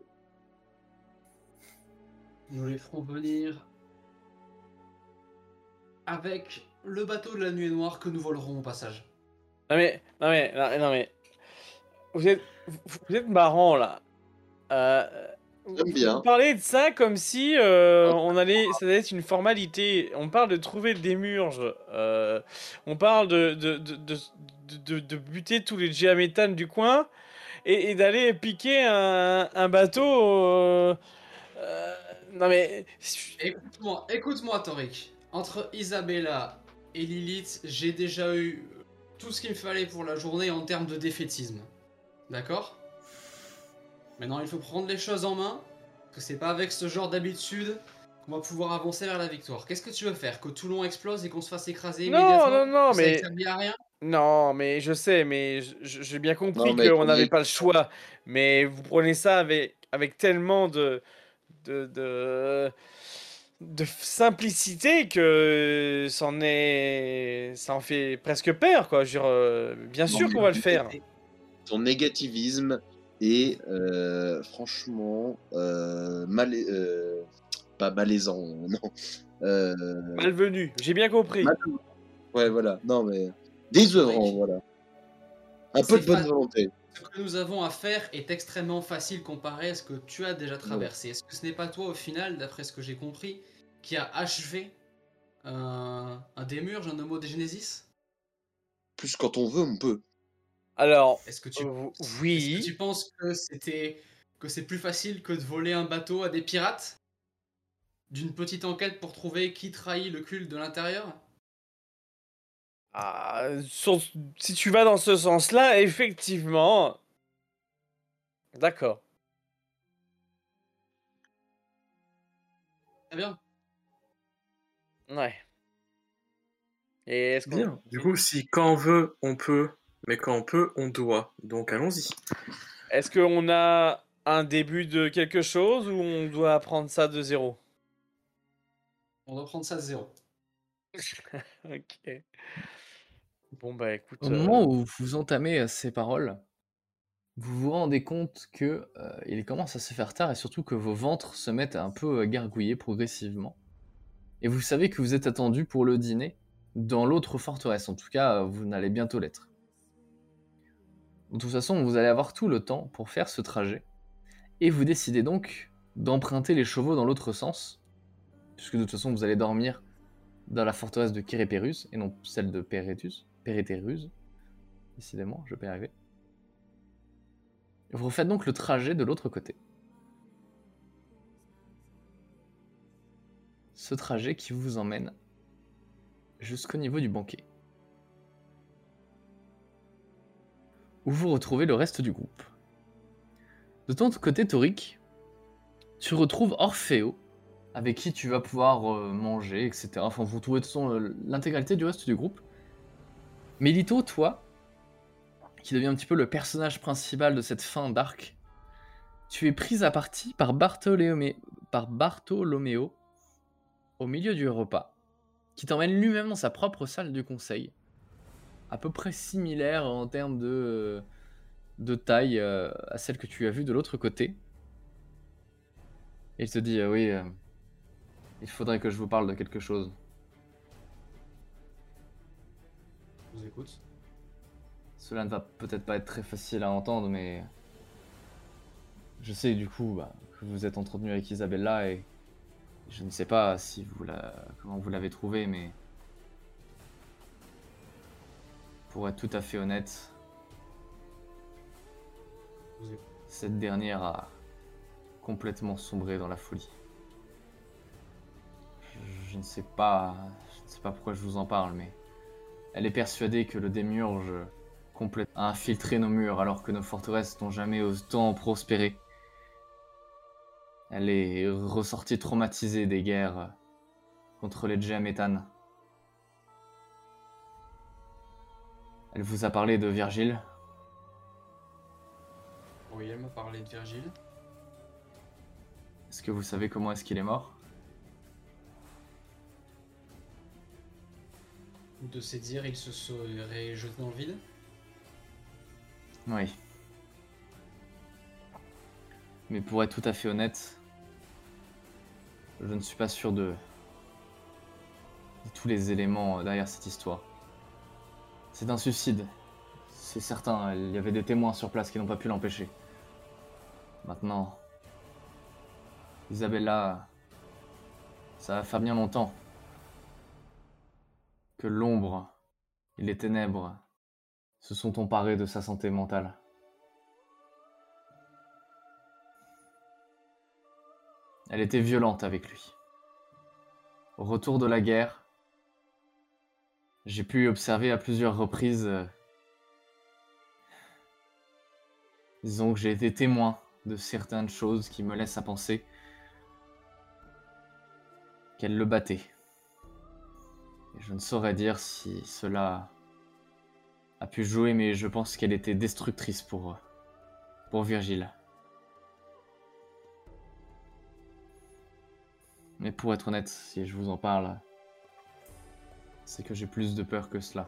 S5: Nous les ferons venir avec le bateau de la nuée noire que nous volerons au passage.
S4: Non mais, vous êtes marrant là.
S3: J'aime
S4: Vous
S3: bien.
S4: parlez de ça comme si ça allait être une formalité. On parle de trouver des murges. On parle de buter tous les Djamétanes du coin et d'aller piquer un bateau. Non mais.
S5: Écoute-moi, Torik. Entre Isabella et Lilith, j'ai déjà eu tout ce qu'il me fallait pour la journée en termes de défaitisme. D'accord? Maintenant, il faut prendre les choses en main, que c'est pas avec ce genre d'habitude qu'on va pouvoir avancer vers la victoire. Qu'est-ce que tu veux faire? Que Toulon explose et qu'on se fasse écraser immédiatement?
S4: Non,
S5: Que ça
S4: mais.
S5: ait servi à rien?
S4: Non, mais je sais, mais j'ai bien compris
S3: Non, mais
S4: qu'on n'avait
S3: Torik,
S4: pas le choix. Mais vous prenez ça avec tellement de, de, de simplicité que ça en fait presque peur, quoi. Je veux dire, bien
S3: non,
S4: sûr
S3: mais
S4: qu'on va le faire.
S3: ton négativisme est franchement pas malaisant, non.
S4: Malvenu, j'ai bien compris.
S3: Ouais, voilà. Non, mais décevant,
S5: Torik,
S3: voilà. Un peu de
S5: c'est
S3: bonne
S5: pas-
S3: volonté.
S5: Ce que nous avons à faire est extrêmement facile comparé à ce que tu as déjà traversé. Est-ce que ce n'est pas toi, au final, d'après ce que j'ai compris, qui a achevé un démurge, un Homo de Genesis?
S3: Plus quand on veut, on peut.
S4: Alors,
S5: Est-ce que tu
S4: oui.
S5: penses que c'est plus facile que de voler un bateau à des pirates? D'une petite enquête pour trouver qui trahit le culte de l'intérieur?
S4: Ah, si tu vas dans ce sens-là, effectivement. D'accord.
S5: Très bien.
S4: Ouais. Et est-ce qu'on.
S6: Bien. Du coup, si quand on veut, on peut, mais quand on peut, on doit. Donc allons-y.
S4: Est-ce qu'on a un début de quelque chose ou on doit apprendre ça de zéro?
S5: On doit prendre ça de zéro.
S4: Ok. Bon bah écoute.
S2: Au moment où vous entamez ces paroles, vous vous rendez compte que il commence à se faire tard et surtout que vos ventres se mettent à un peu gargouiller progressivement. Et vous savez que vous êtes attendu pour le dîner dans l'autre forteresse. En tout cas, vous n'allez bientôt l'être. De toute façon, vous allez avoir tout le temps pour faire ce trajet. Et vous décidez donc d'emprunter les chevaux dans l'autre sens, puisque de toute façon, vous allez dormir dans la forteresse de Kérépérus et non celle de Pérétérus. Décidément, je vais y arriver. Vous refaites donc le trajet de l'autre côté. Ce trajet qui vous emmène jusqu'au niveau du banquet, où vous retrouvez le reste du groupe. De ton côté, Torik, tu retrouves Orfeo, avec qui tu vas pouvoir manger, etc. Enfin, vous retrouvez de toute façon l'intégralité du reste du groupe. Mais Lito, toi, qui devient un petit peu le personnage principal de cette fin d'arc, tu es prise à partie par Bartholoméo au milieu du repas, qui t'emmène lui-même dans sa propre salle du conseil, à peu près similaire en termes de taille à celle que tu as vue de l'autre côté. Et il te dit oui, il faudrait que je vous parle de quelque chose.
S5: Je vous écoute.
S2: Cela ne va peut-être pas être très facile à entendre, mais je sais du coup que vous êtes entretenu avec Isabella et je ne sais pas si comment vous l'avez trouvé, mais Pour être tout à fait honnête,
S5: Vous êtes-
S2: cette dernière a complètement sombré dans la folie. Je ne sais pas pourquoi je vous en parle, mais elle est persuadée que le démiurge a infiltré nos murs alors que nos forteresses n'ont jamais autant prospéré. Elle est ressortie traumatisée des guerres contre les Djamétanes. Elle vous a parlé de Virgile?
S5: Oui, elle m'a parlé de Virgile.
S2: Est-ce que vous savez comment est-ce qu'il est mort?
S5: Ou de ses dires, il se serait jeté dans le vide.
S2: Oui. Mais pour être tout à fait honnête, je ne suis pas sûr de tous les éléments derrière cette histoire. C'est un suicide. C'est certain, il y avait des témoins sur place qui n'ont pas pu l'empêcher. Maintenant, Isabella, ça va faire bien longtemps que l'ombre et les ténèbres se sont emparés de sa santé mentale. Elle était violente avec lui. Au retour de la guerre, j'ai pu observer à plusieurs reprises, disons que j'ai été témoin de certaines choses qui me laissent à penser qu'elle le battait. Et je ne saurais dire si cela a pu jouer, mais je pense qu'elle était destructrice pour Virgile. Mais pour être honnête, si je vous en parle, c'est que j'ai plus de peur que cela.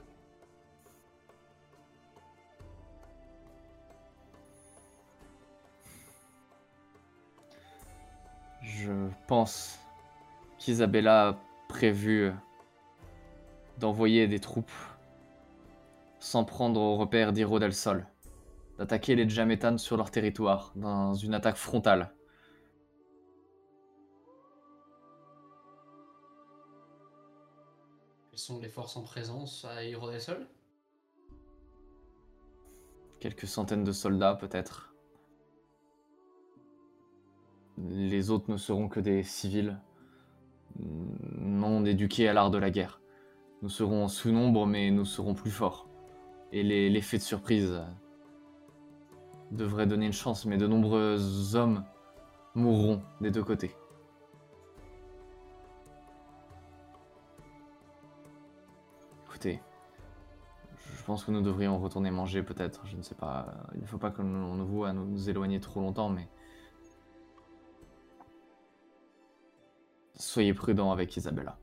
S2: Je pense qu'Isabella a prévu d'envoyer des troupes sans prendre au repère d'Hiro del Sol, d'attaquer les Djamétanes sur leur territoire dans une attaque frontale.
S5: Quelles sont les forces en présence à Hiro del Sol?
S2: Quelques centaines de soldats peut-être. Les autres ne seront que des civils, non éduqués à l'art de la guerre. Nous serons en sous-nombre, mais nous serons plus forts. Et l'effet de surprise devrait donner une chance, mais de nombreux hommes mourront des deux côtés. Écoutez, je pense que nous devrions retourner manger peut-être, je ne sais pas. Il ne faut pas qu'on nous voie à nous éloigner trop longtemps, mais... Soyez prudents avec Isabella.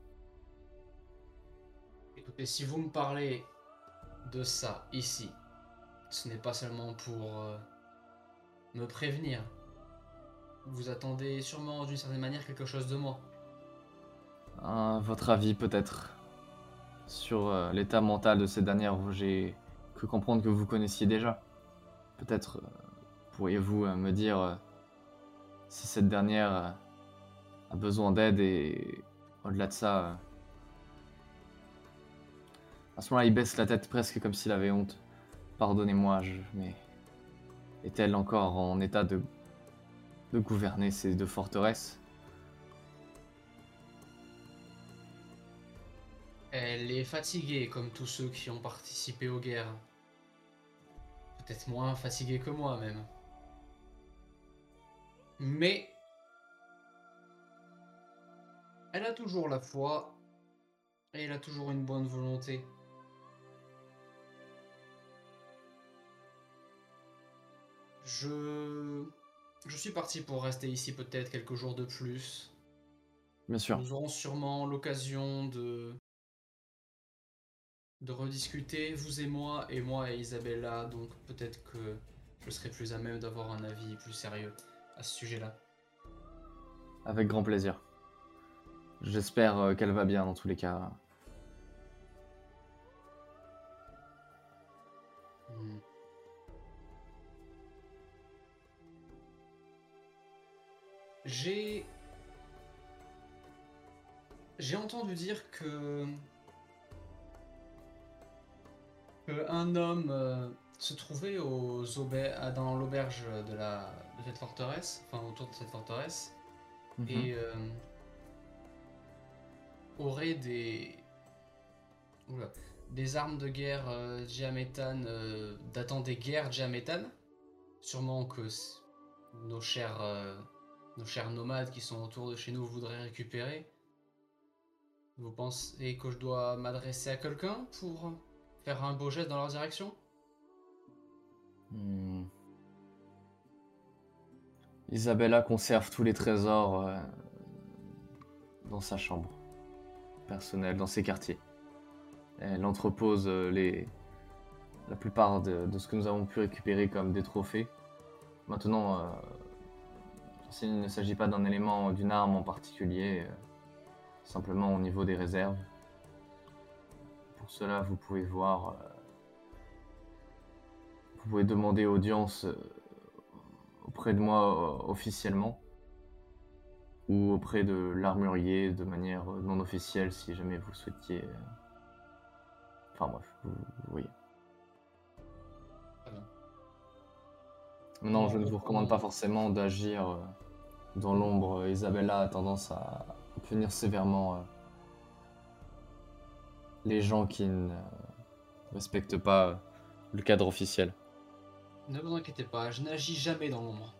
S5: Écoutez, si vous me parlez de ça ici, ce n'est pas seulement pour me prévenir. Vous attendez sûrement d'une certaine manière quelque chose de moi.
S2: Votre avis peut-être sur l'état mental de cette dernière, j'ai cru comprendre que vous connaissiez déjà. Peut-être pourriez-vous me dire si cette dernière a besoin d'aide et au-delà de ça... À ce moment-là, il baisse la tête presque comme s'il avait honte. Pardonnez-moi, mais est-elle encore en état de gouverner ces deux forteresses?
S5: Elle est fatiguée comme tous ceux qui ont participé aux guerres. Peut-être moins fatiguée que moi même. Mais elle a toujours la foi et elle a toujours une bonne volonté. Je suis parti pour rester ici peut-être quelques jours de plus.
S2: Bien sûr.
S5: Nous aurons sûrement l'occasion de rediscuter, vous et moi et Isabella, donc peut-être que je serai plus à même d'avoir un avis plus sérieux à ce sujet-là.
S2: Avec grand plaisir. J'espère qu'elle va bien dans tous les cas.
S5: Hmm. J'ai entendu dire que Un homme se trouvait dans l'auberge de cette forteresse, enfin autour de cette forteresse, et aurait des armes de guerre diamétanes datant des guerres diamétanes. Sûrement que nos chers nomades qui sont autour de chez nous voudraient récupérer. Vous pensez que je dois m'adresser à quelqu'un pour faire un beau geste dans leur direction?
S2: Isabella conserve tous les trésors dans sa chambre personnelle, dans ses quartiers. Elle entrepose la plupart de ce que nous avons pu récupérer comme des trophées. Maintenant, il ne s'agit pas d'un élément, d'une arme en particulier, simplement au niveau des réserves. Pour cela, vous pouvez voir, vous pouvez demander audience auprès de moi officiellement, ou auprès de l'armurier de manière non officielle si jamais vous souhaitiez. Enfin bref, vous voyez.
S5: Très bien.
S2: Maintenant, je ne vous recommande pas forcément d'agir dans l'ombre. Isabella a tendance à punir sévèrement les gens qui ne respectent pas le cadre officiel.
S5: Ne vous inquiétez pas, je n'agis jamais dans l'ombre.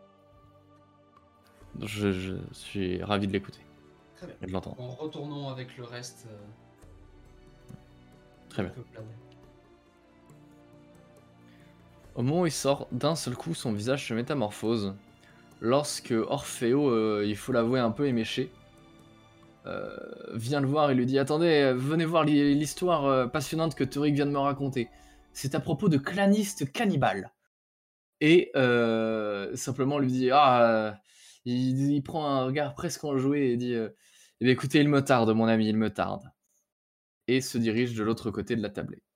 S2: Je suis ravi de l'écouter.
S5: Très bien.
S2: Et de l'entendre.
S5: En retournons avec le reste.
S2: Très bien.
S5: peuplade.
S2: Au moment où il sort, d'un seul coup, son visage se métamorphose. Lorsque Orfeo, il faut l'avouer un peu éméché, vient le voir et lui dit « Attendez, venez voir l'histoire passionnante que Théorique vient de me raconter. C'est à propos de clanistes cannibales. » Et simplement lui dit « Ah, il prend un regard presque enjoué et dit Eh bien, écoutez, il me tarde, mon ami, il me tarde. » Et se dirige de l'autre côté de la tablée.